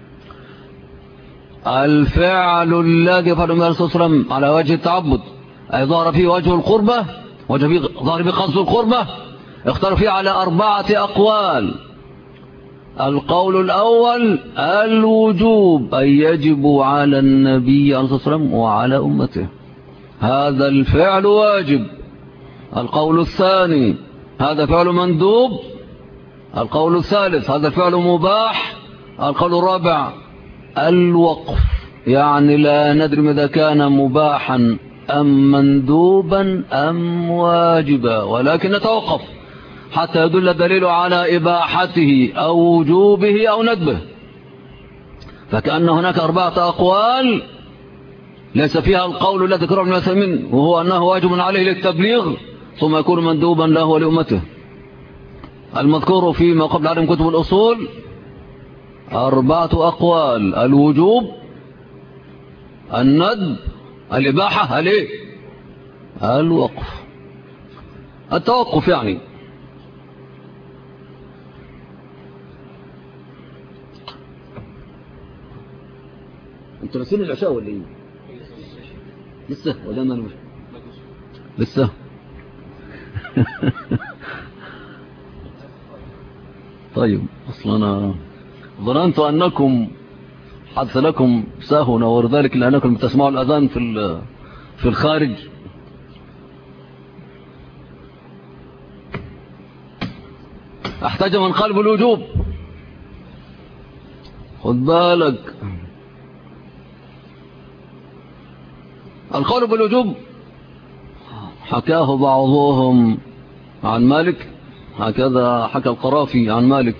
الفعل الذي يفعله النبي صلى الله عليه وسلم على وجه التعبد، أي ظهر فيه وجه القربة، ظهر فيه قصد القربة، اختار فيه على 4 أقوال. القول الأول الوجوب، أي يجب على النبي عليه الصلاة والسلام وعلى أمته، هذا الفعل واجب. القول الثاني هذا فعل مندوب. القول الثالث هذا الفعل مباح. القول الرابع الوقف، يعني لا ندري إذا كان مباحا أم مندوبا أم واجبا، ولكن نتوقف حتى يدل الدليل على إباحته أو وجوبه أو ندبه. فكأن هناك 4 أقوال ليس فيها القول الذي ذكره ابن عثيمين، وهو أنه واجب عليه للتبليغ ثم يكون مندوبا له ولأمته. المذكور فيما قبل علم كتب الأصول 4 أقوال: الوجوب، الندب، الإباحة، الوقف. التوقف يعني انتوا ناسين العشاء ولا ايه؟ لسه ولا انا لسه؟ طيب، اصلا انا ظننت انكم حدث لكم سهو نور ذلك لانكم تسمعوا الاذان في الخارج. احتاج من قلب الوجوب، خد بالك. القول بالوجوب حكاه بعضهم عن مالك، هكذا حكى القرافي عن مالك.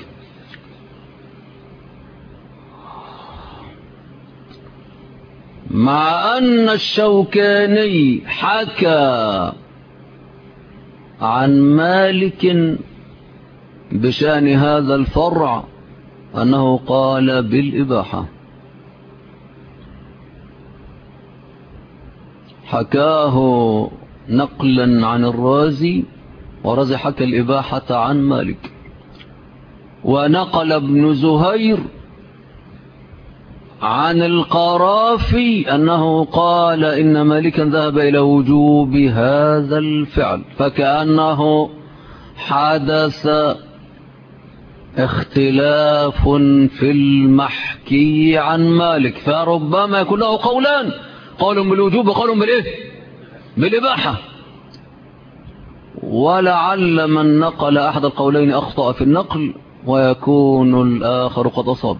مع أن الشوكاني حكى عن مالك بشأن هذا الفرع أنه قال بالإباحة، حكاه نقلا عن الرازي، ورازي حكى الإباحة عن مالك. ونقل ابن زهير عن القرافي أنه قال إن مالكا ذهب إلى وجوب هذا الفعل، فكأنه حدث اختلاف في المحكي عن مالك، فربما يكون له قولان: قول بالوجوب وقول بالإباحة. ولعل من نقل أحد القولين أخطأ في النقل ويكون الآخر قد أصاب.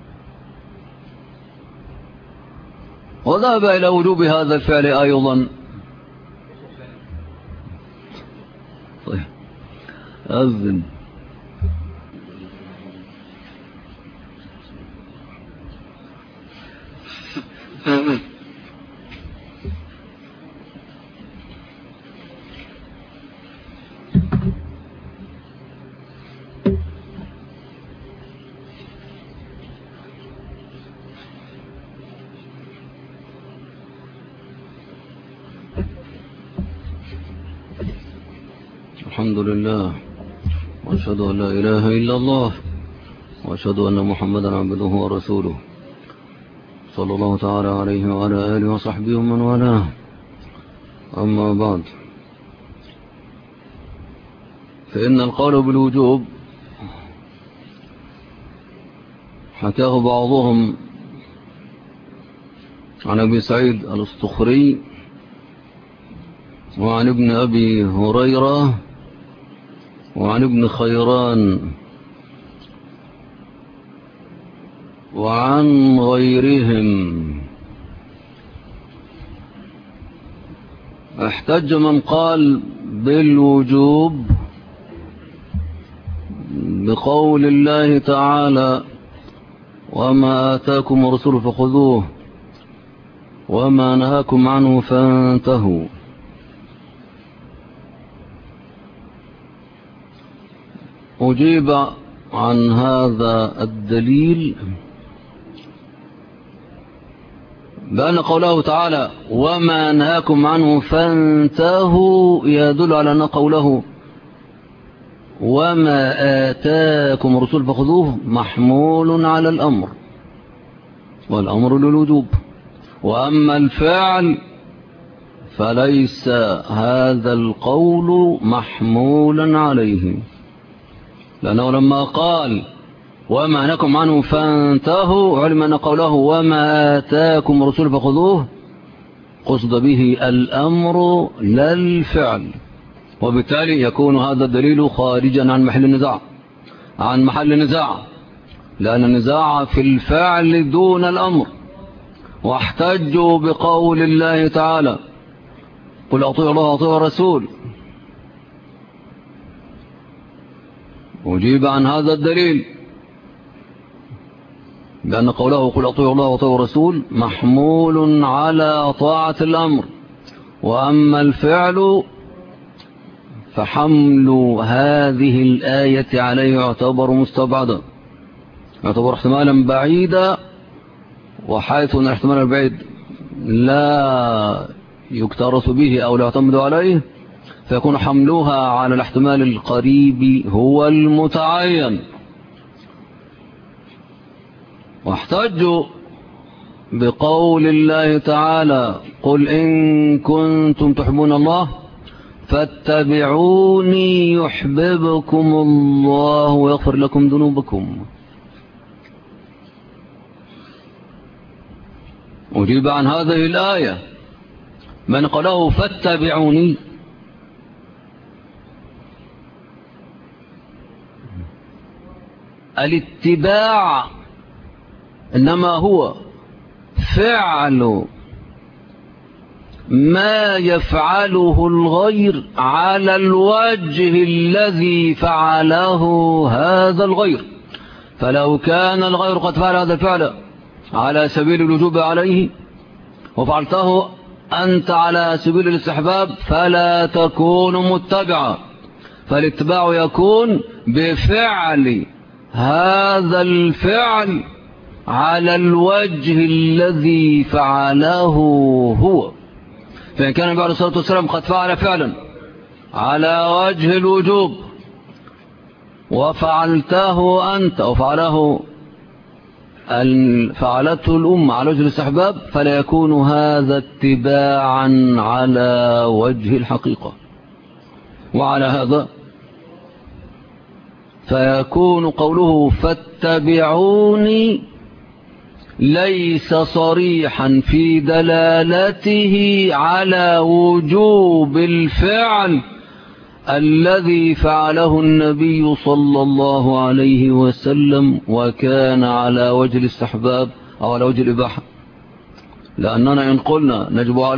وذهب إلى وجوب هذا الفعل أيضا أذن. الحمد لله، وأشهد أن لا إله إلا الله، وأشهد أن محمدا عبده ورسوله، صلى الله تعالى عليه وعلى آله وصحبه ومن والاه. أما بعد، فإن القول بالوجوب حكاه بعضهم عن أبي سعيد الأسطخري وعن ابن أبي هريرة وعن ابن خيران وعن غيرهم. احتج من قال بالوجوب بقول الله تعالى: وما آتاكم الرسول فخذوه وما نهاكم عنه فانتهوا. أجيب عن هذا الدليل بأن قوله تعالى: وما نهاكم عنه فانتهوا يدل على أن قوله وما آتاكم الرسول فخذوه محمول على الأمر، والأمر للوجوب. وأما الفعل فليس هذا القول محمولا عليه، لأنه لما قال وما نهاكم عنه فانتهوا علم أن قوله وما آتاكم الرسول فخذوه قصد به الأمر لا الفعل، وبالتالي يكون هذا الدليل خارجا عن محل النزاع، لأن النزاع في الفعل دون الأمر. واحتجوا بقول الله تعالى: قل أطيعوا الله وأطيعوا الرسول. أجيب عن هذا الدليل بأن قوله قل أطيعوا الله وأطيعوا الرسول محمول على طاعة الأمر، وأما الفعل فحمل هذه الآية عليه يعتبر مستبعدا، يعتبر احتمالا بعيدا، وحيث أن الاحتمال البعيد لا يكترث به أو لا يعتمد عليه، فيكون حملها على الاحتمال القريب هو المتعين. واحتجوا بقول الله تعالى: قل إن كنتم تحبون الله فاتبعوني يحببكم الله ويغفر لكم ذنوبكم. أجيب عن هذه الآية من قاله فاتبعوني، الاتباع إنما هو فعل ما يفعله الغير على الوجه الذي فعله هذا الغير. فلو كان الغير قد فعل هذا الفعل على سبيل الوجوب عليه وفعلته أنت على سبيل الاستحباب فلا تكون متبعا، فالاتباع يكون بفعل هذا الفعل على الوجه الذي فعله هو. فإن كان النبي عليه الصلاة والسلام قد فعل فعلا على وجه الوجوب وفعلته أنت وفعلته الأمة على وجه الاستحباب، فلا يكون هذا اتباعا على وجه الحقيقة. وعلى هذا فيكون قوله فاتبعوني ليس صريحا في دلالته على وجوب الفعل الذي فعله النبي صلى الله عليه وسلم وكان على وجه الاستحباب أو على وجه الإباحة، لأننا إن قلنا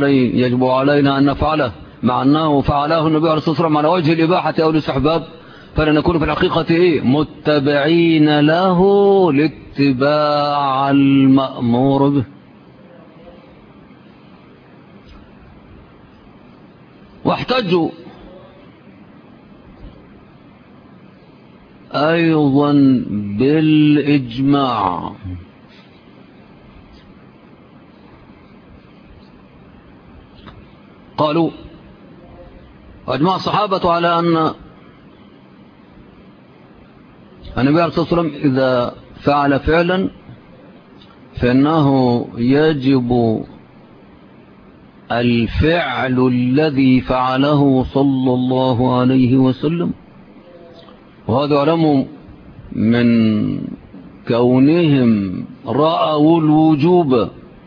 يجب علينا أن نفعله مع أنه فعله النبي عليه الصلاة والسلام على وجه الإباحة أو الاستحباب، فلنكون في الحقيقة إيه؟ متبعين له لاتباع المأمور به. واحتجوا أيضا بالإجماع. قالوا أجمع الصحابة على أن النبي عليه الصلاة والسلام إذا فعل فعلا فإنه يجب الفعل الذي فعله صلى الله عليه وسلم. وهذا علم من كونهم رأوا الوجوب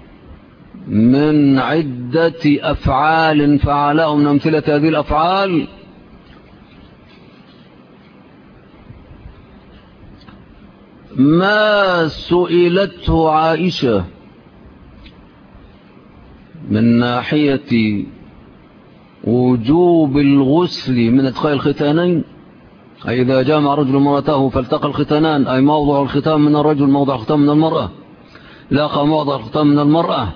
من عدة أفعال فعلها. من أمثلة هذه الأفعال ما سئلته عائشة من ناحية وجوب الغسل من ادخال الختانين، أي إذا جامع رجل امرأته فالتقى الختانان، أي موضع الختان من الرجل موضع الختان من المرأة، لاقى موضع الختان من المرأة.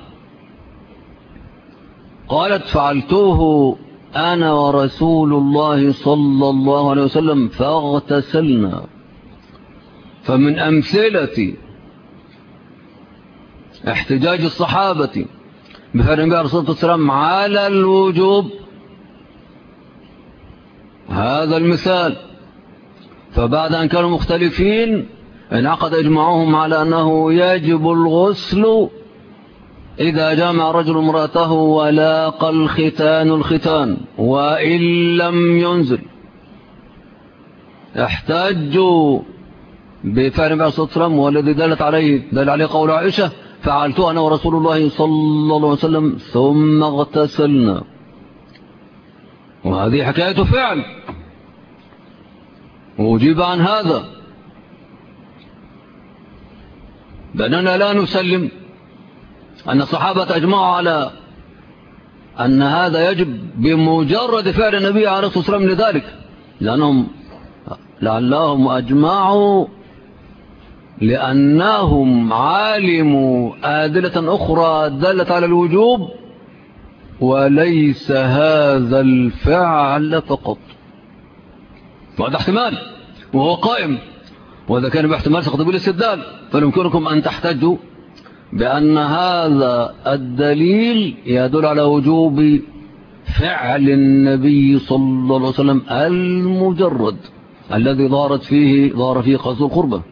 قالت فعلته أنا ورسول الله صلى الله عليه وسلم فاغتسلنا. فمن أمثلة احتجاج الصحابة بفعل النبي عليه الصلاة والسلام على الوجوب هذا المثال. فبعد أن كانوا مختلفين انعقد إجماعهم على أنه يجب الغسل إذا جامع رجل امرأته ولاقى الختان وإن لم ينزل. احتجوا بفعل النبي عليه الصلاة والسلام والذي دل عليه قول عائشة فعلته أنا ورسول الله صلى الله عليه وسلم ثم اغتسلنا. وهذه حكاية فعل وجيب عن هذا، بأننا لا نسلم أن الصحابة أجمعوا على أن هذا يجب بمجرد فعل النبي عليه الصلاة والسلام لذلك، لعلهم أجمعوا لأنهم علموا أدلة أخرى دلت على الوجوب وليس هذا الفعل فقط. وهذا احتمال وهو قائم، وإذا كان باحتمال سقط بالاستدلال فيمكنكم أن تحتجوا بأن هذا الدليل يدل على وجوب فعل النبي صلى الله عليه وسلم المجرد الذي ظهر فيه قصد القربة.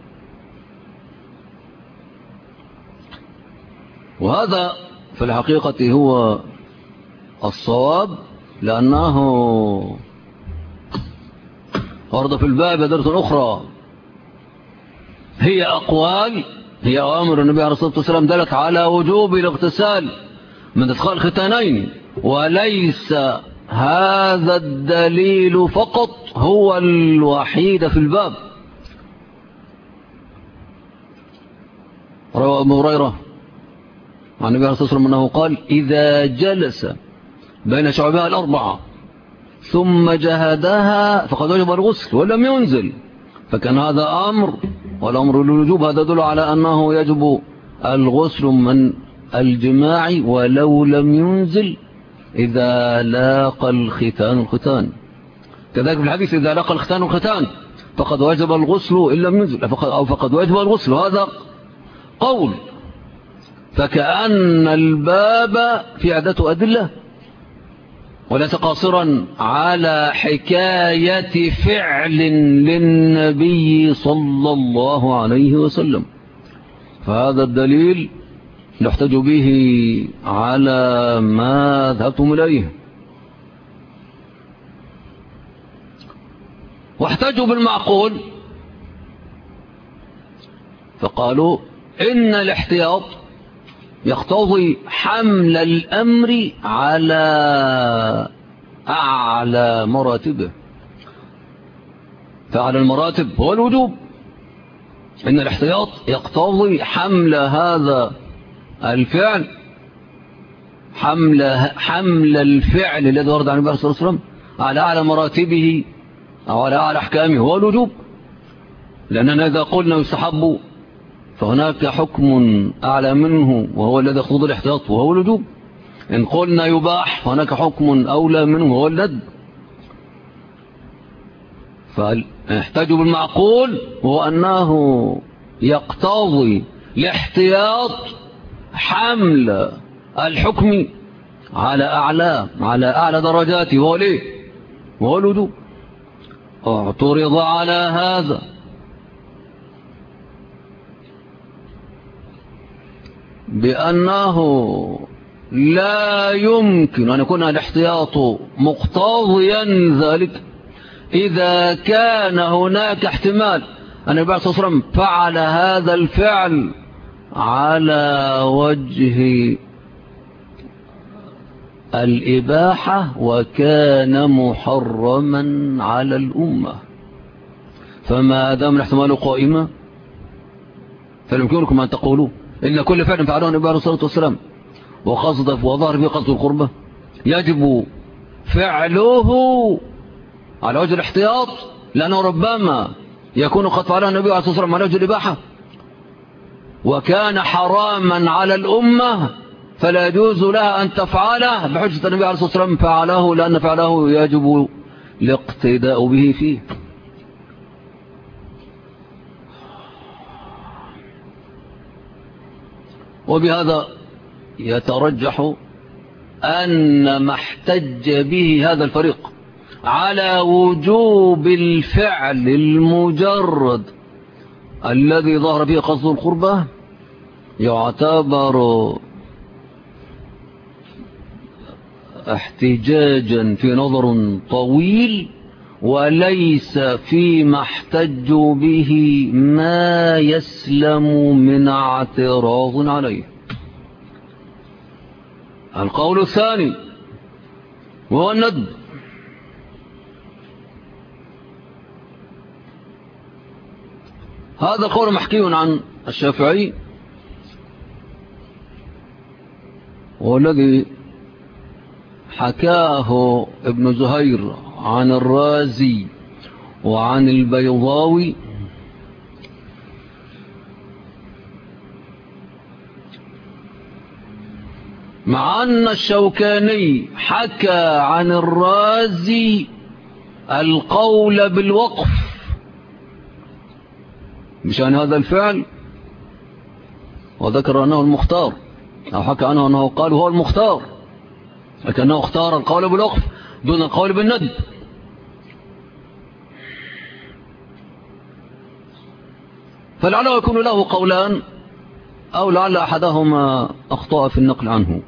وهذا في الحقيقة هو الصواب، لأنه ورد في الباب درجة أخرى هي أقوال، هي أوامر النبي عليه الصلاة والسلام دلت على وجوب الاغتسال من ادخال الختانين، وليس هذا الدليل فقط هو الوحيد في الباب. روى أبو هريرة عن النبي عليه الصلاة والسلام أنه قال إذا جلس بين شعبها الأربعة ثم جهدها فقد وجب الغسل ولم ينزل. فكان هذا أمر، والأمر للوجوب هذا يدل على أنه يجب الغسل من الجماع ولو لم ينزل إذا لاقى الختان. كذلك في الحديث إذا لاقى الختان فقد وجب الغسل إن لم ينزل، أو فقد وجب الغسل. هذا قول، فكأن الباب في عدة أدلة وليس قاصرا على حكاية فعل للنبي صلى الله عليه وسلم. فهذا الدليل نحتج به على ما ذهبتم إليه. واحتجوا بالمعقول فقالوا إن الاحتياط يقتضي حمل الأمر على أعلى مراتبه، فعلى المراتب هو الوجوب. إن الاحتياط يقتضي حمل هذا الفعل، حمل الفعل الذي ورد عن النبي صلى الله عليه وسلم على أعلى مراتبه أو على أعلى أحكامه هو الوجوب، لأننا إذا قلنا يستحب فهناك حكم أعلى منه وهو الذي يقتضي الاحتياط وهو الوجوب. إن قلنا يباح فهناك حكم أولى منه وهو الندب. فاحتاج بالمعقول وهو أنه يقتضي الاحتياط حمل الحكم على أعلى درجاته وهو ليه وهو الوجوب. اعترض على هذا بأنه لا يمكن أن يكون الاحتياط مقتضيا ذلك إذا كان هناك احتمال أن النبي صلى الله عليه وسلم فعل هذا الفعل على وجه الإباحة وكان محرما على الأمة. فما دام الاحتمال قائمة فيمكنكم أن تقولوا إن كل فعل فعله النبي عليه الصلاة والسلام وقصد وظهر به قصد القربة يجب فعله على وجه الاحتياط، لأنه ربما يكون قد فعله النبي عليه الصلاة والسلام على وجه الإباحة وكان حراما على الأمة فلا يجوز لها أن تفعله بحجة النبي عليه الصلاة والسلام فعله، لأن فعله يجب الاقتداء به فيه. وبهذا يترجح أن ما احتج به هذا الفريق على وجوب الفعل المجرد الذي ظهر به قصد القربة يعتبر احتجاجا في نظر طويل وليس فيما احتجوا به ما يسلم من اعتراض عليه. القول الثاني وهو الندب. هذا القول محكي عن الشافعي والذي حكاه ابن زهير عن الرازي وعن البيضاوي مع أن الشوكاني حكى عن الرازي القول بالوقف مشان هذا الفعل وذكر أنه المختار أو حكى عنه أنه قال هو المختار، لكنه اختار القول بالوقف دون القول بالندب. فلعله يكون له قولان أو لعل أحدهما أخطأ في النقل عنه.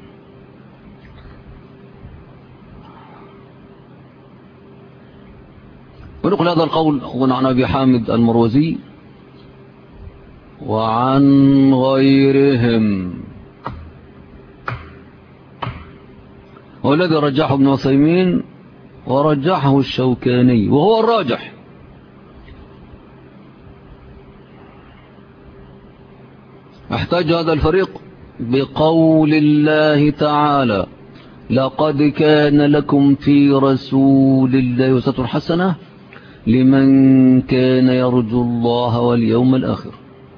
ونقل هذا القول عن أبي حامد المروزي وعن غيرهم، والذي رجحه ابن عثيمين ورجحه الشوكاني وهو الراجح. احتج هذا الفريق بقول الله تعالى لقد كان لكم في رسول الله أسوة حسنة لمن كان يرجو الله واليوم الآخر.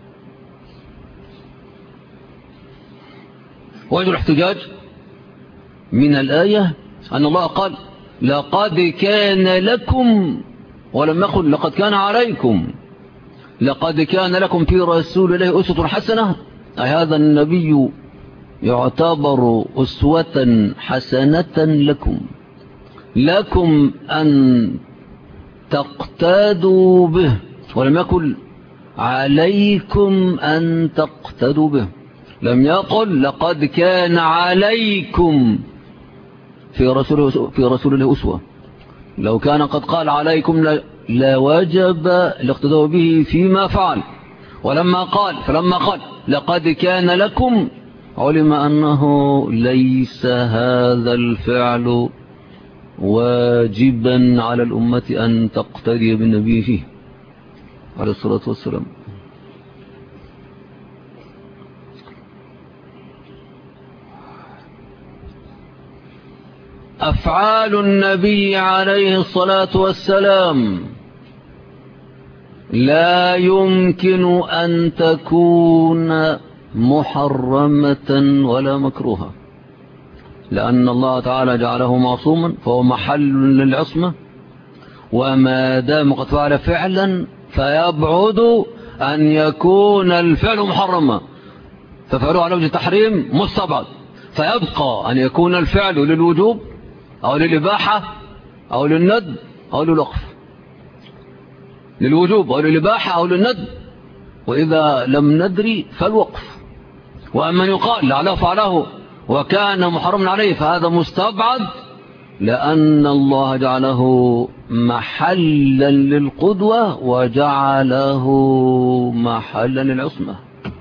وجه الاحتجاج من الآية أن الله قال لقد كان لكم ولم يقل لقد كان عليكم، لقد كان لكم في رسول الله أسوة حسنة، أي هذا النبي يعتبر أسوة حسنة لكم أن تقتدوا به، ولم يقل عليكم أن تقتدوا به، لم يقل لقد كان عليكم في رسول الله أسوة. لو كان قد قال عليكم لوجب الاقتداء به فيما فعل، فلما قال لقد كان لكم علم أنه ليس هذا الفعل واجبا على الأمة أن تقتدي بالنبي فيه عليه الصلاة والسلام. أفعال النبي عليه الصلاة والسلام لا يمكن أن تكون محرمة ولا مكروهة، لأن الله تعالى جعله معصوما فهو محل للعصمة، وما دام قد فعل فعلا فيبعد أن يكون الفعل محرما، ففعله على وجه التحريم مستبعد، فيبقى أن يكون الفعل للوجوب أو للإباحة أو للندب أو للوقف، للوجوب أو للإباحة أو للندب، وإذا لم ندري فالوقف. وأما يقال لعله فعله وكان محرما عليه فهذا مستبعد، لأن الله جعله محلا للقدوة وجعله محلا للعصمة،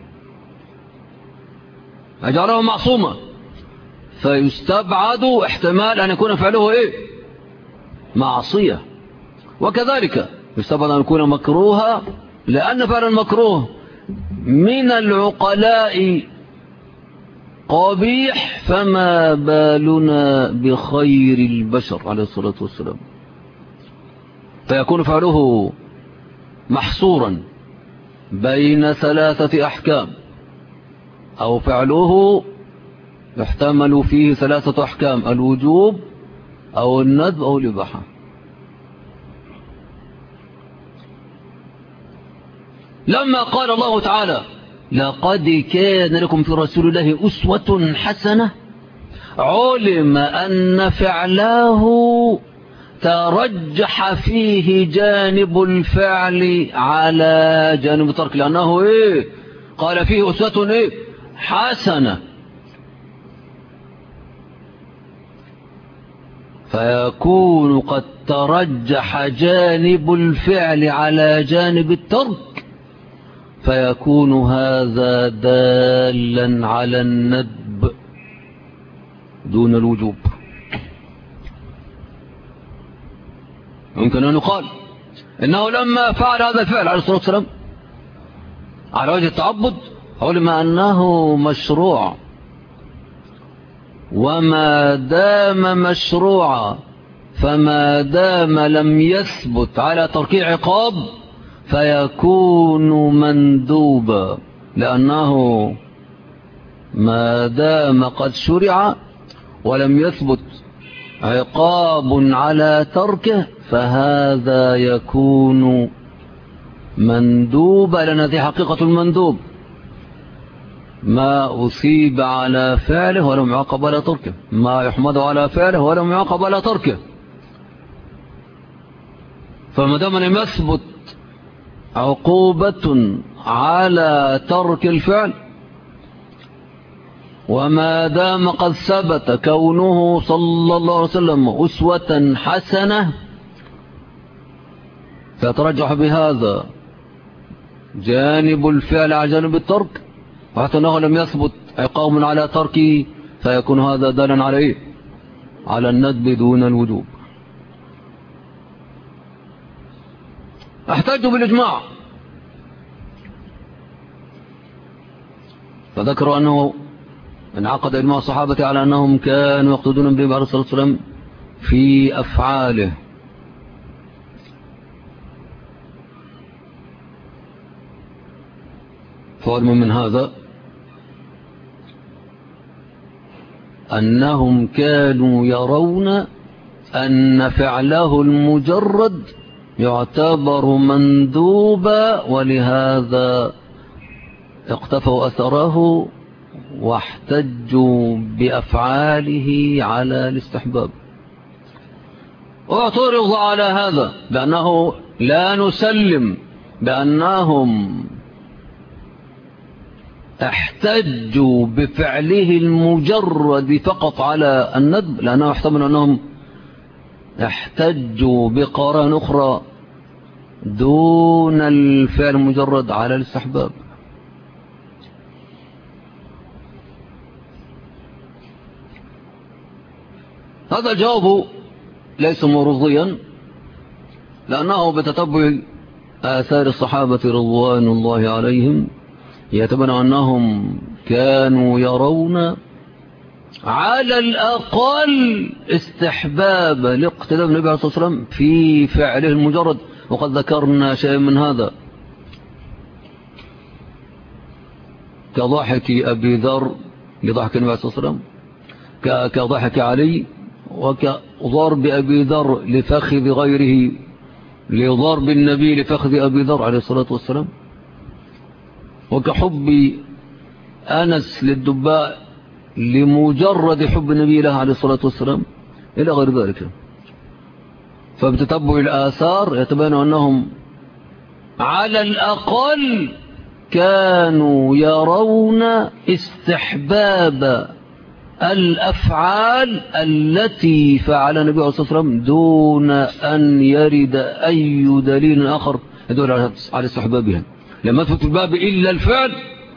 أجعله معصوما، فيستبعد احتمال أن يكون فعله معصية. وكذلك يستبعد أن يكون مكروها، لأن فعل المكروه من العقلاء قبيح، فما بالنا بخير البشر عليه الصلاة والسلام. فيكون فعله محصورا بين 3 أحكام، أو فعله يحتمل فيه 3 أحكام: الوجوب أو الندب أو الإباحة. لما قال الله تعالى: لقد كان لكم في رسول الله أسوة حسنة، علم أن فعله ترجح فيه جانب الفعل على جانب الترك، لأنه قال فيه أسوة حسنة، فيكون قد ترجح جانب الفعل على جانب الترك، فيكون هذا دالا على الندب دون الوجوب. يمكن أن يقال إنه لما فعل هذا الفعل عليه الصلاة والسلام على وجه التعبد علم أنه مشروع، وما دام مشروعا فما دام لم يثبت على تركه عقاب فيكون مندوبا، لأنه ما دام قد شرع ولم يثبت عقاب على تركه فهذا يكون مندوبا، لأن هذه حقيقة المندوب: ما أصيب على فعله ولم يعاقب على تركه، ما يحمد على فعله ولم يعاقب على تركه. فما دام لم يثبت عقوبة على ترك الفعل، وما دام قد ثبت كونه صلى الله عليه وسلم أسوة حسنة، فيترجح بهذا جانب الفعل على جانب الترك، وحتى أنه لم يثبت عقاب على تركه فيكون هذا دالا على على الندب دون الوجوب. احتجوا بالإجماع، فذكروا أنه انعقد إجماع الصحابة على أنهم كانوا يقتدون به عليه الصلاة والسلام في أفعاله، فعلم من هذا أنهم كانوا يرون أن فعله المجرد يعتبر مندوبا، ولهذا اقتفوا أثره واحتجوا بأفعاله على الاستحباب. واعترض على هذا بأنه لا نسلم بأنهم احتجوا بفعله المجرد فقط على الندب، لأنه يحتمل أنهم احتجوا بقرائن أخرى دون الفعل المجرد على الاستحباب. هذا الجواب ليس مرضيا، لأنه بتتبع آثار الصحابة رضوان الله عليهم يتبين أنهم كانوا يرون على الأقل استحباب الاقتداء بالنبي عليه الصلاة والسلام في فعله المجرد، وقد ذكرنا شيء من هذا كضحك أبي ذر لضحك النبي صلى الله عليه وسلم، كضحك علي، وكضرب أبي ذر لفخذ غيره، لضرب النبي لفخذ أبي ذر عليه الصلاة والسلام، وكحب أنس للدباء لمجرد حب النبي له عليه الصلاة والسلام، إلى غير ذلك. فبتتبع الآثار يتبين أنهم على الأقل كانوا يرون استحباب الأفعال التي فعل النبي عليه الصلاة والسلام دون أن يرد أي دليل آخر يدل على استحبابها. لما تثبت الباب إلا الفعل،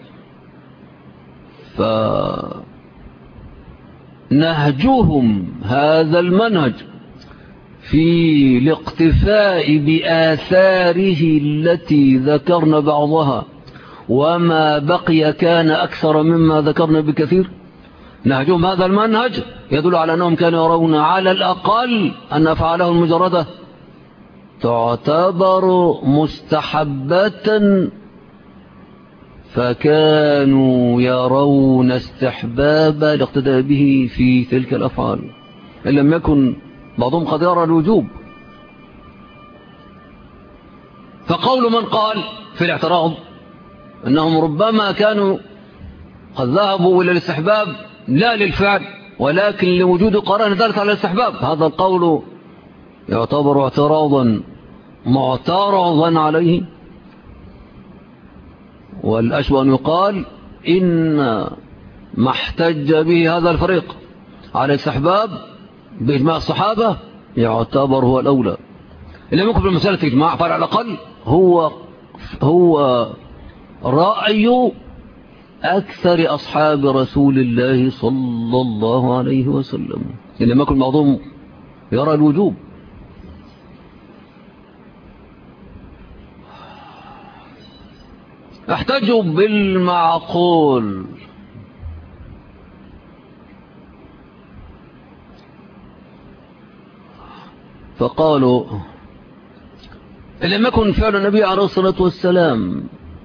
فنهجهم هذا المنهج في الاقتفاء بآثاره التي ذكرنا بعضها وما بقي كان أكثر مما ذكرنا بكثير، نهجهم هذا المنهج يدل على أنهم كانوا يرون على الأقل أن أفعاله المجردة تعتبر مستحبة، فكانوا يرون استحباب الاقتداء به في تلك الأفعال، إن لم يكن بعضهم قد يرى الوجوب. فقول من قال في الاعتراض أنهم ربما كانوا قد ذهبوا إلى الاستحباب لا للفعل ولكن لوجود قرائن دالة على الاستحباب، هذا القول يعتبر اعتراضا معترضا عليه، والأشبه أن يقال إن ما احتج به هذا الفريق على الاستحباب بإجماع الصحابة يعتبر هو الأولى. اللي يمكن في المسألة إجماع فعلى الأقل هو رأي أكثر أصحاب رسول الله صلى الله عليه وسلم، اللي يمكن بعضهم يرى الوجوب. احتجوا بالمعقول، فقالوا إن لم يكن فعل النبي عليه الصلاة والسلام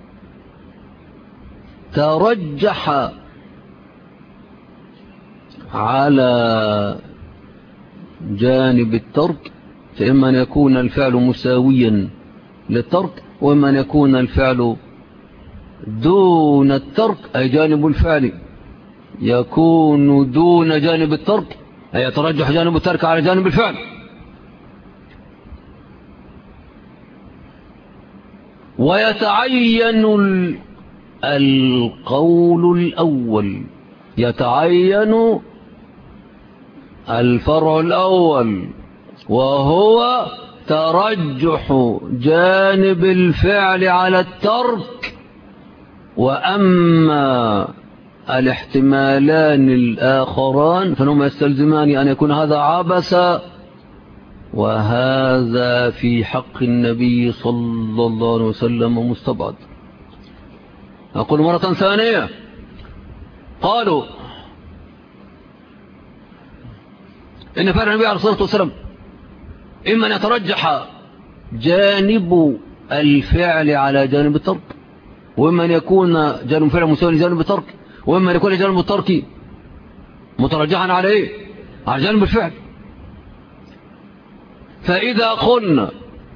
ترجح على جانب الترك، فإما أن يكون الفعل مساويا للترك، وإما أن يكون الفعل دون الترك، أي جانب الفعل يكون دون جانب الترك، أي يترجح جانب الترك على جانب الفعل. ويتعين القول الأول، يتعين الفرع الأول، وهو ترجح جانب الفعل على الترك. وأما الاحتمالان الآخران فإنهما يستلزمان أن يكون هذا عبثا وهذا في حق النبي صلى الله عليه وسلم مستبعد. أقول مرة ثانية، قالوا إن فعل النبي عليه الصلاة والسلام إما أن يترجح جانب الفعل على جانب الترك، وإما أن يكون جانب الفعل مساوي لجانب الترك، وإما أن يكون جانب الترك مترجحا على إيه؟ على جانب الفعل. فإذا قلنا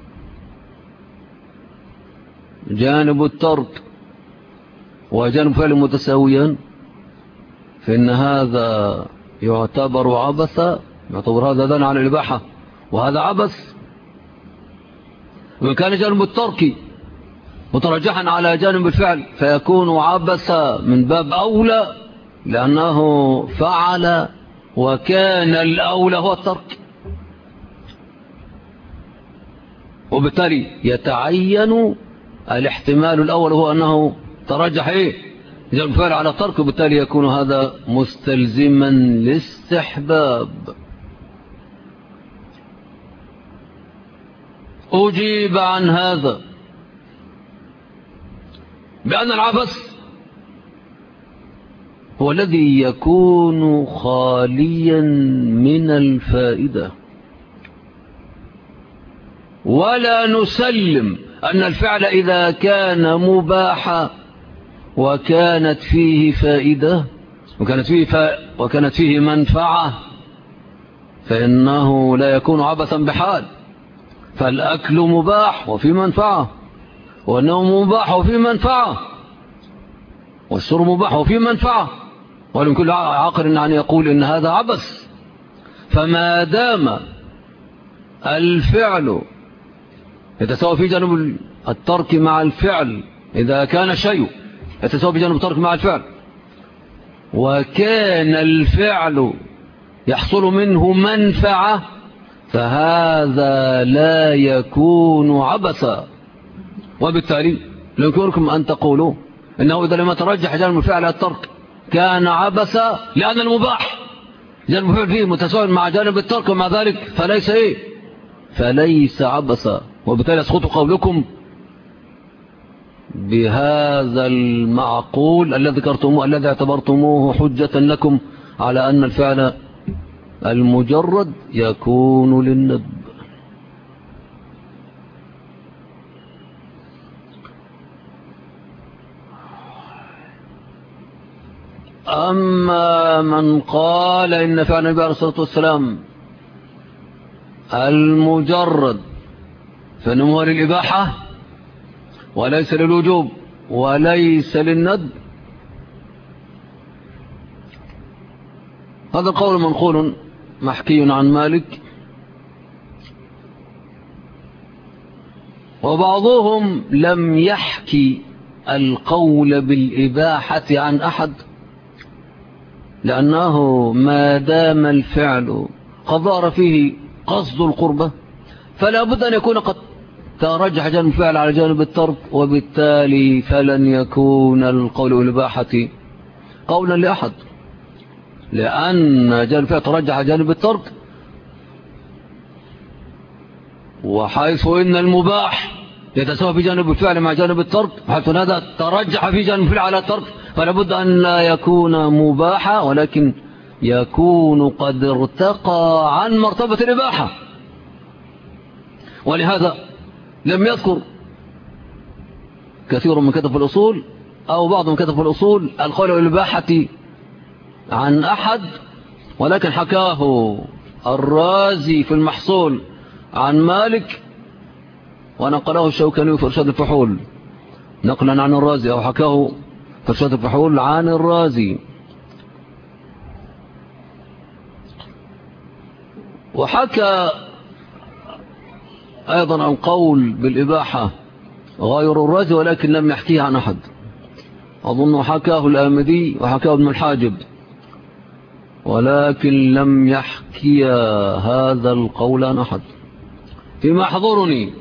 جانب الترك وجانب الفعل متساويا فإن هذا يعتبر عبثا، يعتبر هذا دان على الإباحة وهذا عبث. وإن كان جانب الترك مترجحا على جانب الفعل فيكون عبثا من باب أولى، لأنه فعل وكان الأولى هو الترك. وبالتالي يتعين الاحتمال الأول هو أنه ترجح جانب الفعل على الترك، وبالتالي يكون هذا مستلزما للاستحباب. أجيب عن هذا بأن العبث هو الذي يكون خاليا من الفائدة، ولا نسلم أن الفعل إذا كان مباحا وكانت فيه فائدة وكانت فيه منفعة فإنه لا يكون عبثا بحال. فالأكل مباح وفي منفعة، والنوم مباح وفي منفعة، والشرب مباح وفي منفعة، ولم كل عاقل أن يقول إن هذا عبث. فما دام الفعل يتساوى في جانب الترك مع الفعل، إذا كان شيء يتساوى في جانب الترك مع الفعل وكان الفعل يحصل منه منفعة، فهذا لا يكون عبثا. وبالتالي لا يمكنكم أن تقولوا إنه إذا لم يترجح جانب الفعل الترك كان عبثا، لأن المباح جانب الفعل فيه متساوي مع جانب الترك، ومع ذلك فليس عبثا. وبالتالي يسقط قولكم بهذا المعقول الذي اعتبرتموه حجة لكم على أن الفعل المجرد يكون للندب. أما من قال إن فعل النبي عليه الصلاة والسلام المجرد فإنه للإباحة وليس للوجوب وليس للندب، هذا القول منقول محكي عن مالك، وبعضهم لم يحكي القول بالإباحة عن أحد، لأنه ما دام الفعل قد ظهر فيه قصد القربة فلا بد أن يكون قد ترجح جانب الفعل على جانب الترك، وبالتالي فلن يكون القول بالإباحة قولا لأحد، لأن جانب الفعل ترجح جانب الترك، وحيث إن المباح يتساوى في جانب الفعل مع جانب الترك، حيث هذا ترجح في جانب الفعل على الترك، فلا بد أن لا يكون مباحا، ولكن يكون قد ارتقى عن مرتبة الإباحة. ولهذا لم يذكر كثير من كتب الأصول أو بعض من كتب الأصول القول بالإباحة عن أحد، ولكن حكاه الرازي في المحصول عن مالك، ونقله الشوكاني في إرشاد الفحول نقلا عن الرازي، أو حكاه في إرشاد الفحول عن الرازي. وحكى أيضا عن قول بالإباحة غير الرازي، ولكن لم يحكيه عن أحد، أظن حكاه الآمدي وحكاه ابن الحاجب، ولكن لم يحكي هذا القول عن أحد. فيما حضرني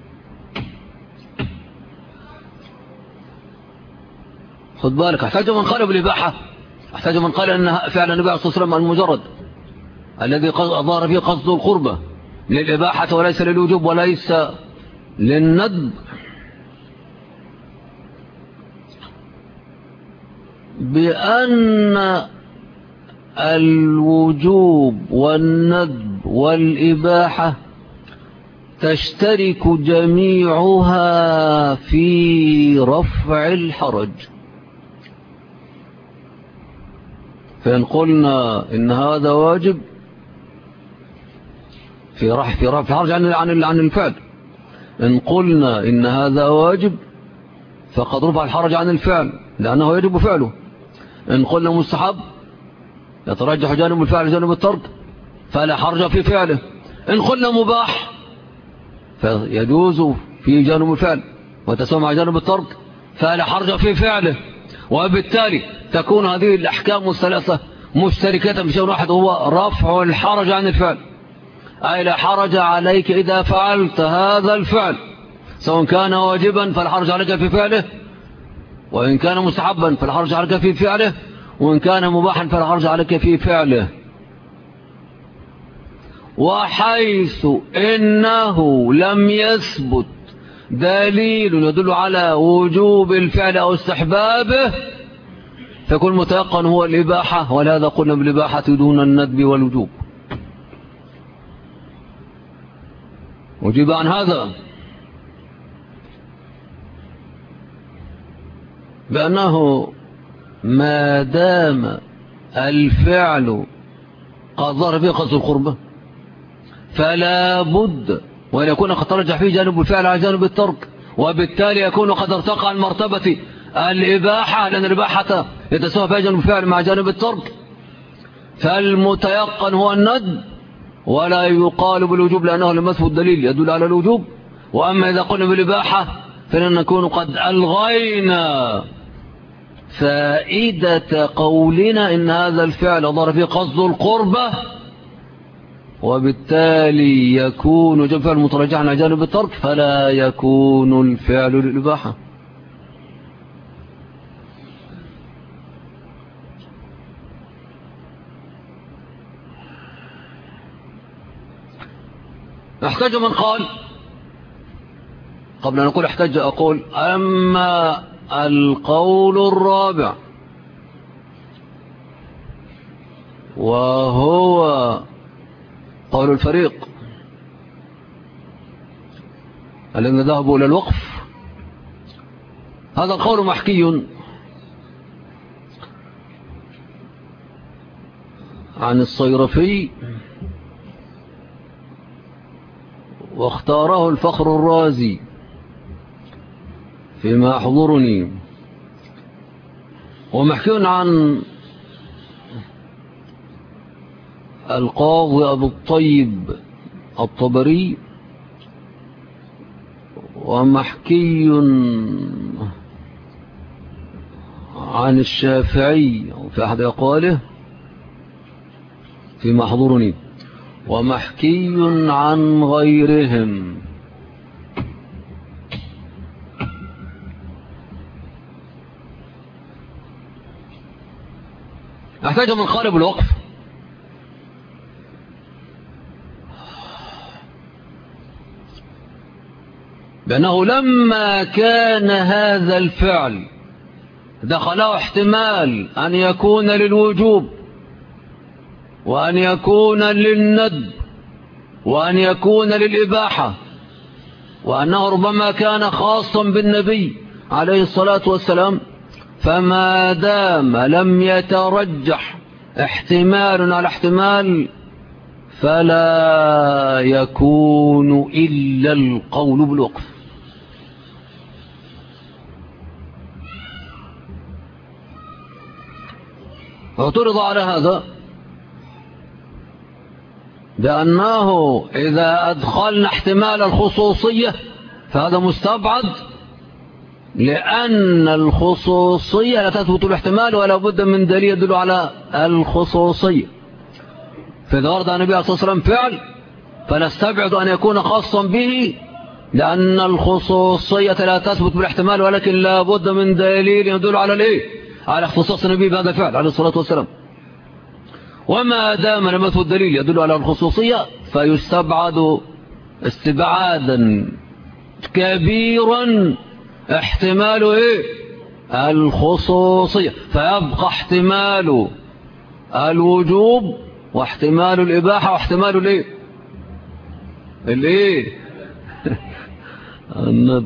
خذ بالك، احتاج من قال بالإباحة، احتاج من قال أن فعل النبي عليه الصلاة والسلام المجرد الذي ظهر فيه قصد القربة للإباحة وليس للوجوب وليس للندب، بأن الوجوب والندب والإباحة تشترك جميعها في رفع الحرج. فإن قلنا إن هذا واجب في رفع الحرج عن الفعل، إن قلنا إن هذا واجب فقد رفع الحرج عن الفعل لأنه يجب فعله. إن قلنا مستحب يترجح جانب الفعل جانب الترك فلا حرج في فعله. إن قلنا مباح فيجوز في جانب الفعل وتسوى مع جانب الترك فلا حرج في فعله. وبالتالي تكون هذه الأحكام الثلاثة مشتركة بشيء واحد، هو رفع الحرج عن الفعل، أي لا حرج عليك إذا فعلت هذا الفعل، سواء كان واجبا فالحرج عليك في فعله، وإن كان مستحبا فالحرج عليك في فعله، وإن كان مباحا فالحرج عليك في فعله. وحيث إنه لم يثبت دليل يدل على وجوب الفعل أو استحبابه فكل متيقن هو الإباحة، ولهذا قلنا بالإباحة دون الندب والوجوب. وجب عن هذا بأنه ما دام الفعل قد ظهر فيه قصد القربة فلا بد وأن يكون قد ترجح فيه جانب الفعل على جانب الترك، وبالتالي يكون قد ارتقى عن مرتبة الإباحة، لأن الإباحة يتساوى فيها جانب الفعل مع جانب الترك. فالمتيقن هو الندب ولا يقال بالوجوب لأنه لم يثبت دليل يدل على الوجوب. وأما إذا قلنا بالإباحة فإننا نكون قد ألغينا فائدة قولنا إن هذا الفعل ظهر فيه قصد القربة، وبالتالي يكون جانب الفعل مترجحا على جانب الترك فلا يكون الفعل للإباحة. احتج من قال، قبل أن أقول احتج أقول أما القول الرابع وهو قول الفريق الذين ذهبوا إلى الوقف، هذا القول محكي عن الصيرفي واختاره الفخر الرازي فيما يحضرني، ومحكي عن القاضي أبو الطيب الطبري، ومحكي عن الشافعي في أحد أقواله فيما يحضرني، ومحكي عن غيرهم. احتاج من قالب الوقف بأنه لما كان هذا الفعل دخله احتمال أن يكون للوجوب وأن يكون للندب وأن يكون للإباحة، وأنه ربما كان خاصا بالنبي عليه الصلاة والسلام، فما دام لم يترجح احتمال على احتمال فلا يكون إلا القول بالوقف. اعترض على هذا بأنه إذا أدخلنا احتمال الخصوصية فهذا مستبعد، لأن الخصوصية لا تثبت الاحتمال ولا بد من دليل يدل على الخصوصية. فإذا ورد عن النبي صلى الله عليه وسلم فعل فنستبعد أن يكون خاصا به، لأن الخصوصية لا تثبت بالاحتمال ولكن لا بد من دليل يدل على الايه، على اختصاص النبي بهذا الفعل عليه الصلاة والسلام. وما دام لم يثبت دليل يدل على الخصوصية فيستبعد استبعادا كبيرا احتمال ايه، الخصوصية، فيبقى احتمال الوجوب واحتمال الإباحة واحتمال الايه الايه الندب.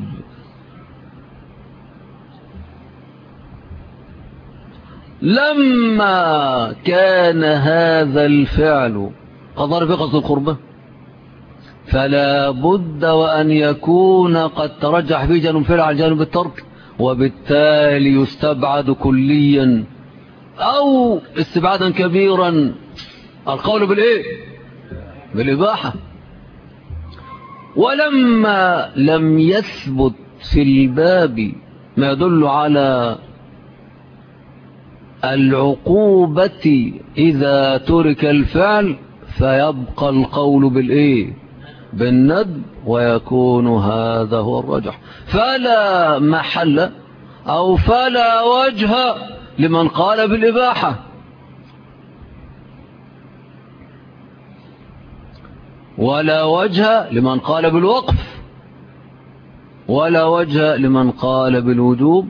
لما كان هذا الفعل قد ظهر في قصد القربة فلا بد وأن يكون قد ترجح في جانب الفعل على جانب الترك، وبالتالي يستبعد كليا أو استبعادا كبيرا القول بالإيه، بالإباحة. ولما لم يثبت في الباب ما يدل على العقوبة إذا ترك الفعل فيبقى القول بالإيه، بالندب، ويكون هذا هو الرجح. فلا محل أو فلا وجه لمن قال بالإباحة، ولا وجه لمن قال بالوقف، ولا وجه لمن قال بالوجوب.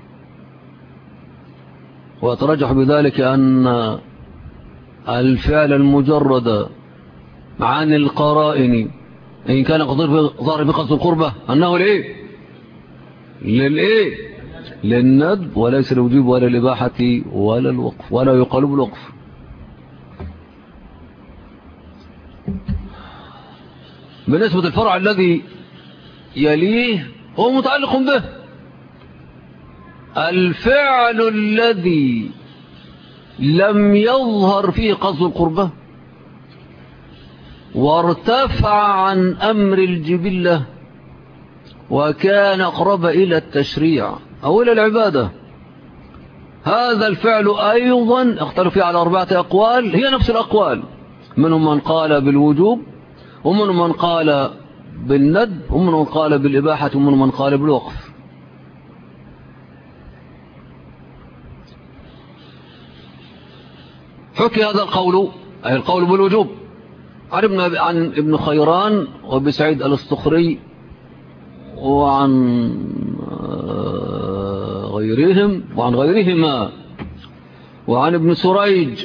ويترجح بذلك أن الفعل المجرد عن القرائن إن كان ظاهر بقصد القربة أنه لإيه، للإيه، للندب وليس للوجوب ولا الإباحة ولا الوقف، ولا يقال بالوقف. بالنسبة للفرع الذي يليه هو متعلق به. الفعل الذي لم يظهر فيه قصد القربة وارتفع عن أمر الجبلة وكان أقرب إلى التشريع أو إلى العبادة، هذا الفعل أيضا اختلف فيه على 4 أقوال، هي نفس الأقوال، منهم من قال بالوجوب ومنهم من قال بالندب ومنهم من قال بالإباحة ومنهم من قال بالوقف. حكي هذا القول، أي القول بالوجوب، عن ابن خيران وابن سعيد الاستخري وعن غيرهما وعن ابن سريج،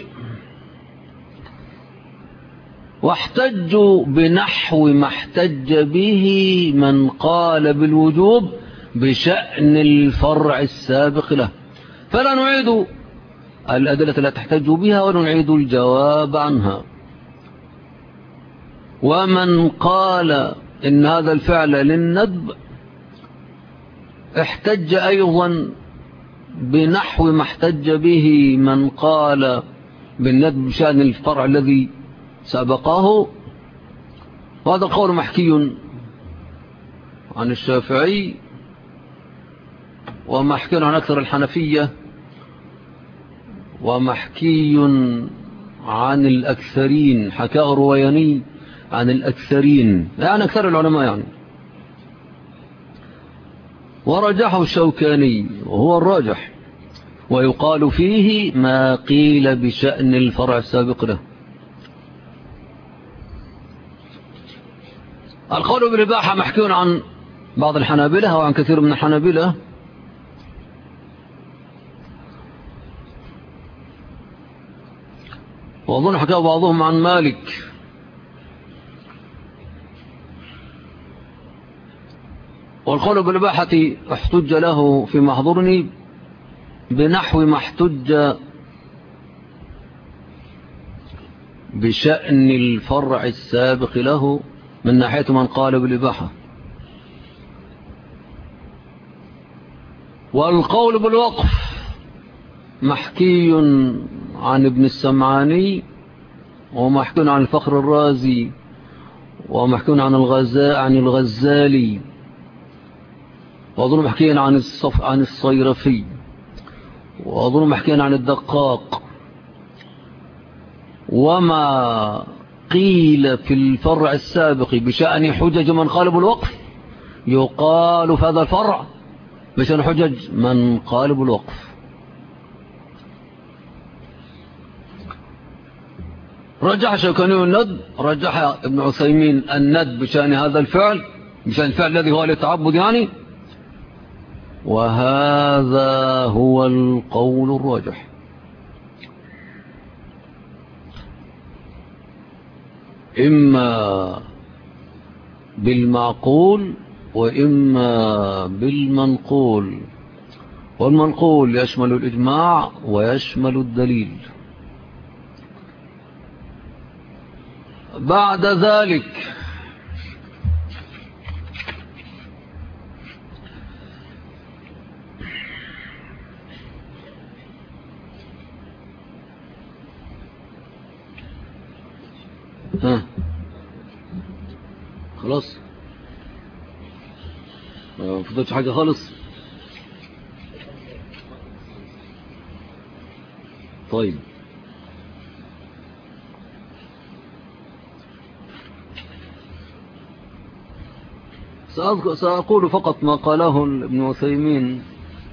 واحتجوا بنحو ما احتج به من قال بالوجوب بشأن الفرع السابق له، فلا نعيد الأدلة التي تحتجوا بها ولا نعيد الجواب عنها. ومن قال إن هذا الفعل للندب احتج أيضا بنحو ما احتج به من قال بالندب بشأن الفرع الذي سبقه، وهذا القول محكي عن الشافعي ومحكي عن أكثر الحنفية ومحكي عن الأكثرين، حكاه روياني عن الأكثرين يعني أكثر العلماء يعني، ورجحه الشوكاني وهو الراجح، ويقال فيه ما قيل بشأن الفرع السابق له. القول بالإباحة محكي عن بعض الحنابلة وعن كثير من الحنابلة، وأظن حكاه بعضهم عن مالك، والقول بالإباحة احتج له في محضرني بنحو ما احتج بشأن الفرع السابق له من ناحية من قال بالإباحة. والقول بالوقف محكي عن ابن السمعاني ومحكي عن الفخر الرازي ومحكي عن الغزالي، وأظن محكي عن الصيرفي، وأظن محكي عن الدقاق. وما قيل في الفرع السابق بشأن حجج من قال بالوقف يقال في هذا الفرع بشأن حجج من قال بالوقف. رجح شوكاني الند، رجح ابن عثيمين الند بشأن هذا الفعل، بشأن الفعل الذي هو للتعبد يعني، وهذا هو القول الراجح. إما بالمعقول وإما بالمنقول، والمنقول يشمل الإجماع ويشمل الدليل. بعد ذلك خلاص ما فضلتش حاجة خالص. طيب سأقول فقط ما قاله ابن عثيمين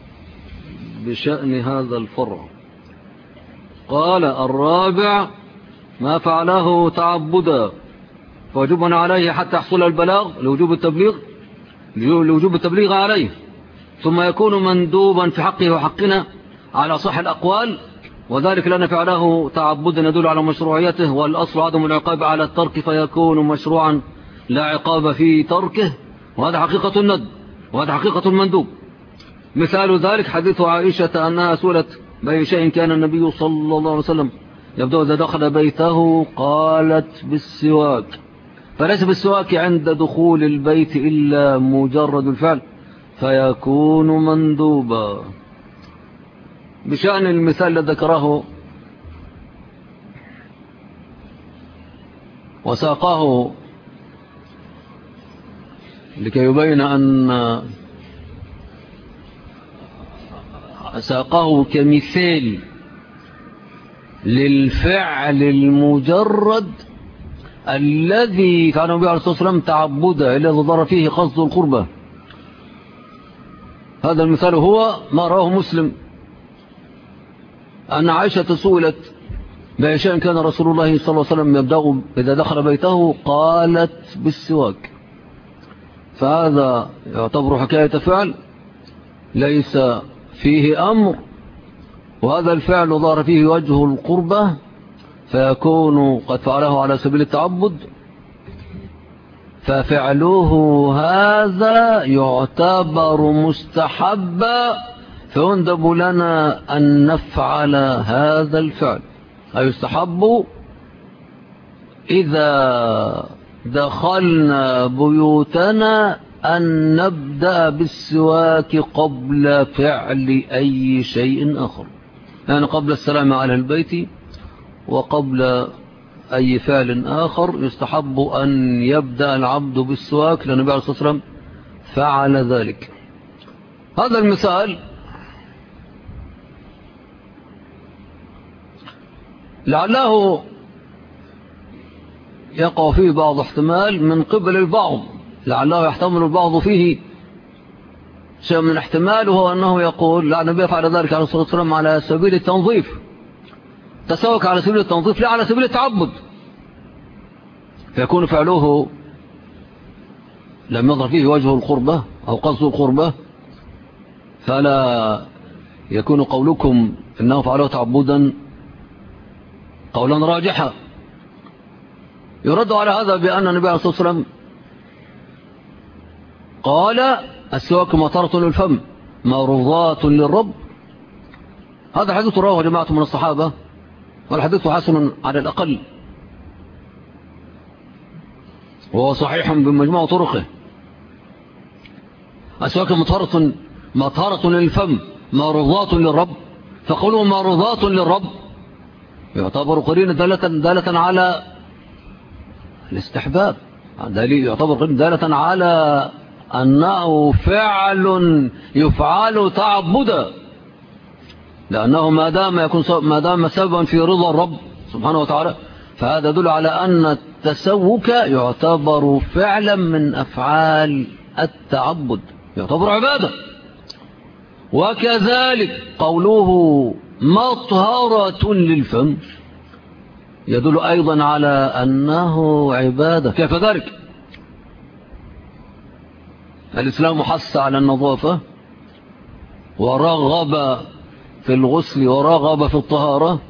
بشأن هذا الفرع. قال: الرابع ما فعله تعبدا فوجبنا عليه حتى يحصل البلاغ لوجوب التبليغ عليه، ثم يكون مندوبا في حقه وحقنا على صح الأقوال، وذلك لأن فعله تعبدا يدل على مشروعيته، والأصل عدم العقاب على الترك فيكون مشروعا لا عقاب في تركه، وهذا حقيقة الند وهذا حقيقة المندوب. مثال ذلك حديث عائشة أنها سئلت بأي شيء كان النبي صلى الله عليه وسلم يبدأ إذا دخل بيته، قالت بالسواك. فليس بالسواك عند دخول البيت إلا مجرد الفعل فيكون مندوبا. بشأن المثال الذي ذكره وساقه لكي يبين أن ساقه كمثال للفعل المجرد الذي كان النبي عليه الصلاة والسلام تعبدا الذي ظهر فيه قصد القربة. هذا المثال هو ما رواه مسلم أن عائشة سئلت بأي شيء كان رسول الله صلى الله عليه وسلم يبدأ إذا دخل بيته، قالت بالسواك. فهذا يعتبر حكاية فعل ليس فيه أمر، وهذا الفعل ظهر فيه وجه القربة فيكون قد فعله على سبيل التعبد، ففعله هذا يعتبر مستحبا، فيندب لنا أن نفعل هذا الفعل. أي يستحب إذا دخلنا بيوتنا أن نبدأ بالسواك قبل فعل أي شيء آخر، يعني قبل السلام على البيت وقبل أي فعل آخر يستحب أن يبدأ العبد بالسواك، لأن النبي عليه الصلاة والسلام فعل ذلك. هذا المثال لعله يقع فيه بعض احتمال من قبل البعض، لعله يحتمل البعض فيه شيء من الاحتمال، وهو أنه يقول لا، النبي فعل ذلك عليه الصلاة والسلام على سبيل التنظيف، تسوك على سبيل التنظيف لا على سبيل التعبد، فيكون فعله لم يظهر فيه وجه القربة أو قصد القربة، فلا يكون قولكم إنه فعله تعبدا قولا راجحا. يرد على هذا بأن النبي عليه الصلاة والسلام قال السواك مطرة للفم مرضاة للرب. هذا حديث رواه جماعة من الصحابة، والحديث حسن على الأقل، وهو صحيح بمجموع طرقه. السواك مطهرة للفم مرضاة للرب، فقولوا مرضاة للرب يعتبر قرينة دالة على الاستحباب، يعتبر قرينة دالة على أنه فعل يفعل تعبدا، لأنه ما دام سببا في رضا الرب سبحانه وتعالى، فهذا يدل على أن التسوك يعتبر فعلا من أفعال التعبد، يعتبر عبادة. وكذلك قوله مطهرة للفم يدل أيضا على أنه عبادة. كيف ذلك؟ الإسلام حث على النظافة ورغب في الغسل ورغب في الطهارة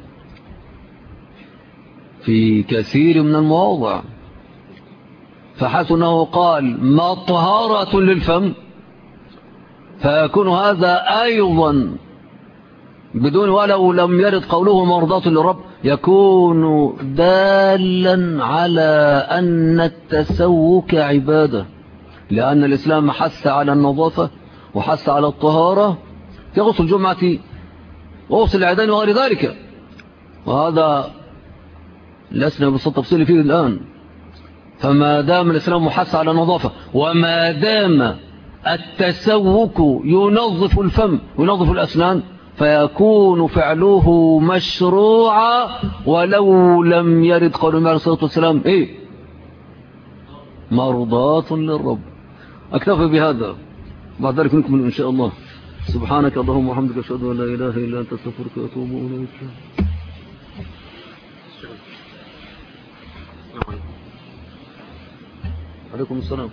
في كثير من المواضع، فحيث أنه قال مطهرة للفم فيكون هذا أيضا بدون ولو لم يرد قوله مرضاة للرب يكون دالا على أن التسوك عبادة، لأن الإسلام حث على النظافة وحث على الطهارة في غسل الجمعة وغسل العيدين وغير ذلك، وهذا لسنا بالتفصيل فيه الآن. فما دام الإسلام حث على النظافة وما دام التسوك ينظف الفم وينظف الأسنان فيكون فعله مشروعا ولو لم يرد قول النبي عليه الصلاة والسلام مرضاة للرب. أكتفي بهذا، بعد ذلك نكمل إن شاء الله. سبحانك اللهم وبحمدك أشهد أن لا إله إلا أنت أستغفرك وأتوب إليك. عليكم السلام.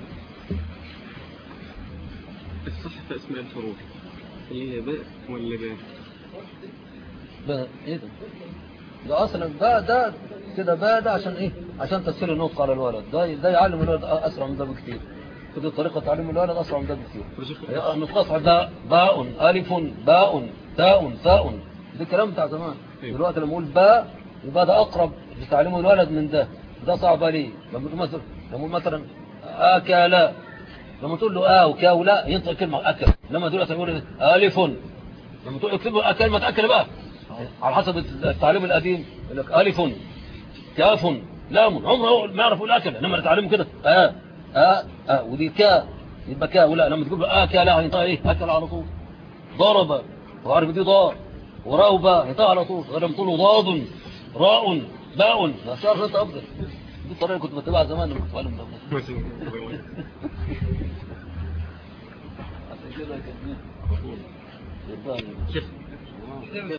الصح في أسماء الحروف هي باء ولا باء؟ باء. إيه ده؟ ده أصلا باء ده كده باء ده عشان إيه؟ عشان تسهيل النطق على الولد، ده يعلم الولد أسرع من ده بكتير. كده الطريقة تعليم الولد أسرع من ده بكثير. شيخ نقص ده باء ألف باء تاء ثاء، ده الكلام بتاع زمان. دلوقتي لما أقول باء يبقى ده أقرب لتعليم الولد من ده صعب عليه. لما أقول مثلا أكل، لما تقول له وكا ولا ينطق كلمة أكل. لما دلوقتي يقول ألف، لما تقول اكتبوا كلمة أكل بقى على حسب التعليم القديم يقول لك ألف كاف لام، عمره ما يعرف يقول أكل. لما نتعلمه كده ودي كا يبقى كا ولا. لما تقول أكل ينطق إيه؟ أكل على طول. ضرب وعارف دي ضار، وراوبة ينطق على طول. غير لما تقول له ضاد راء باء، لا تعرف أنت أفضل. دي الطريقة اللي كنت بتبعها زمان لما كنت بعلم ده. شيخ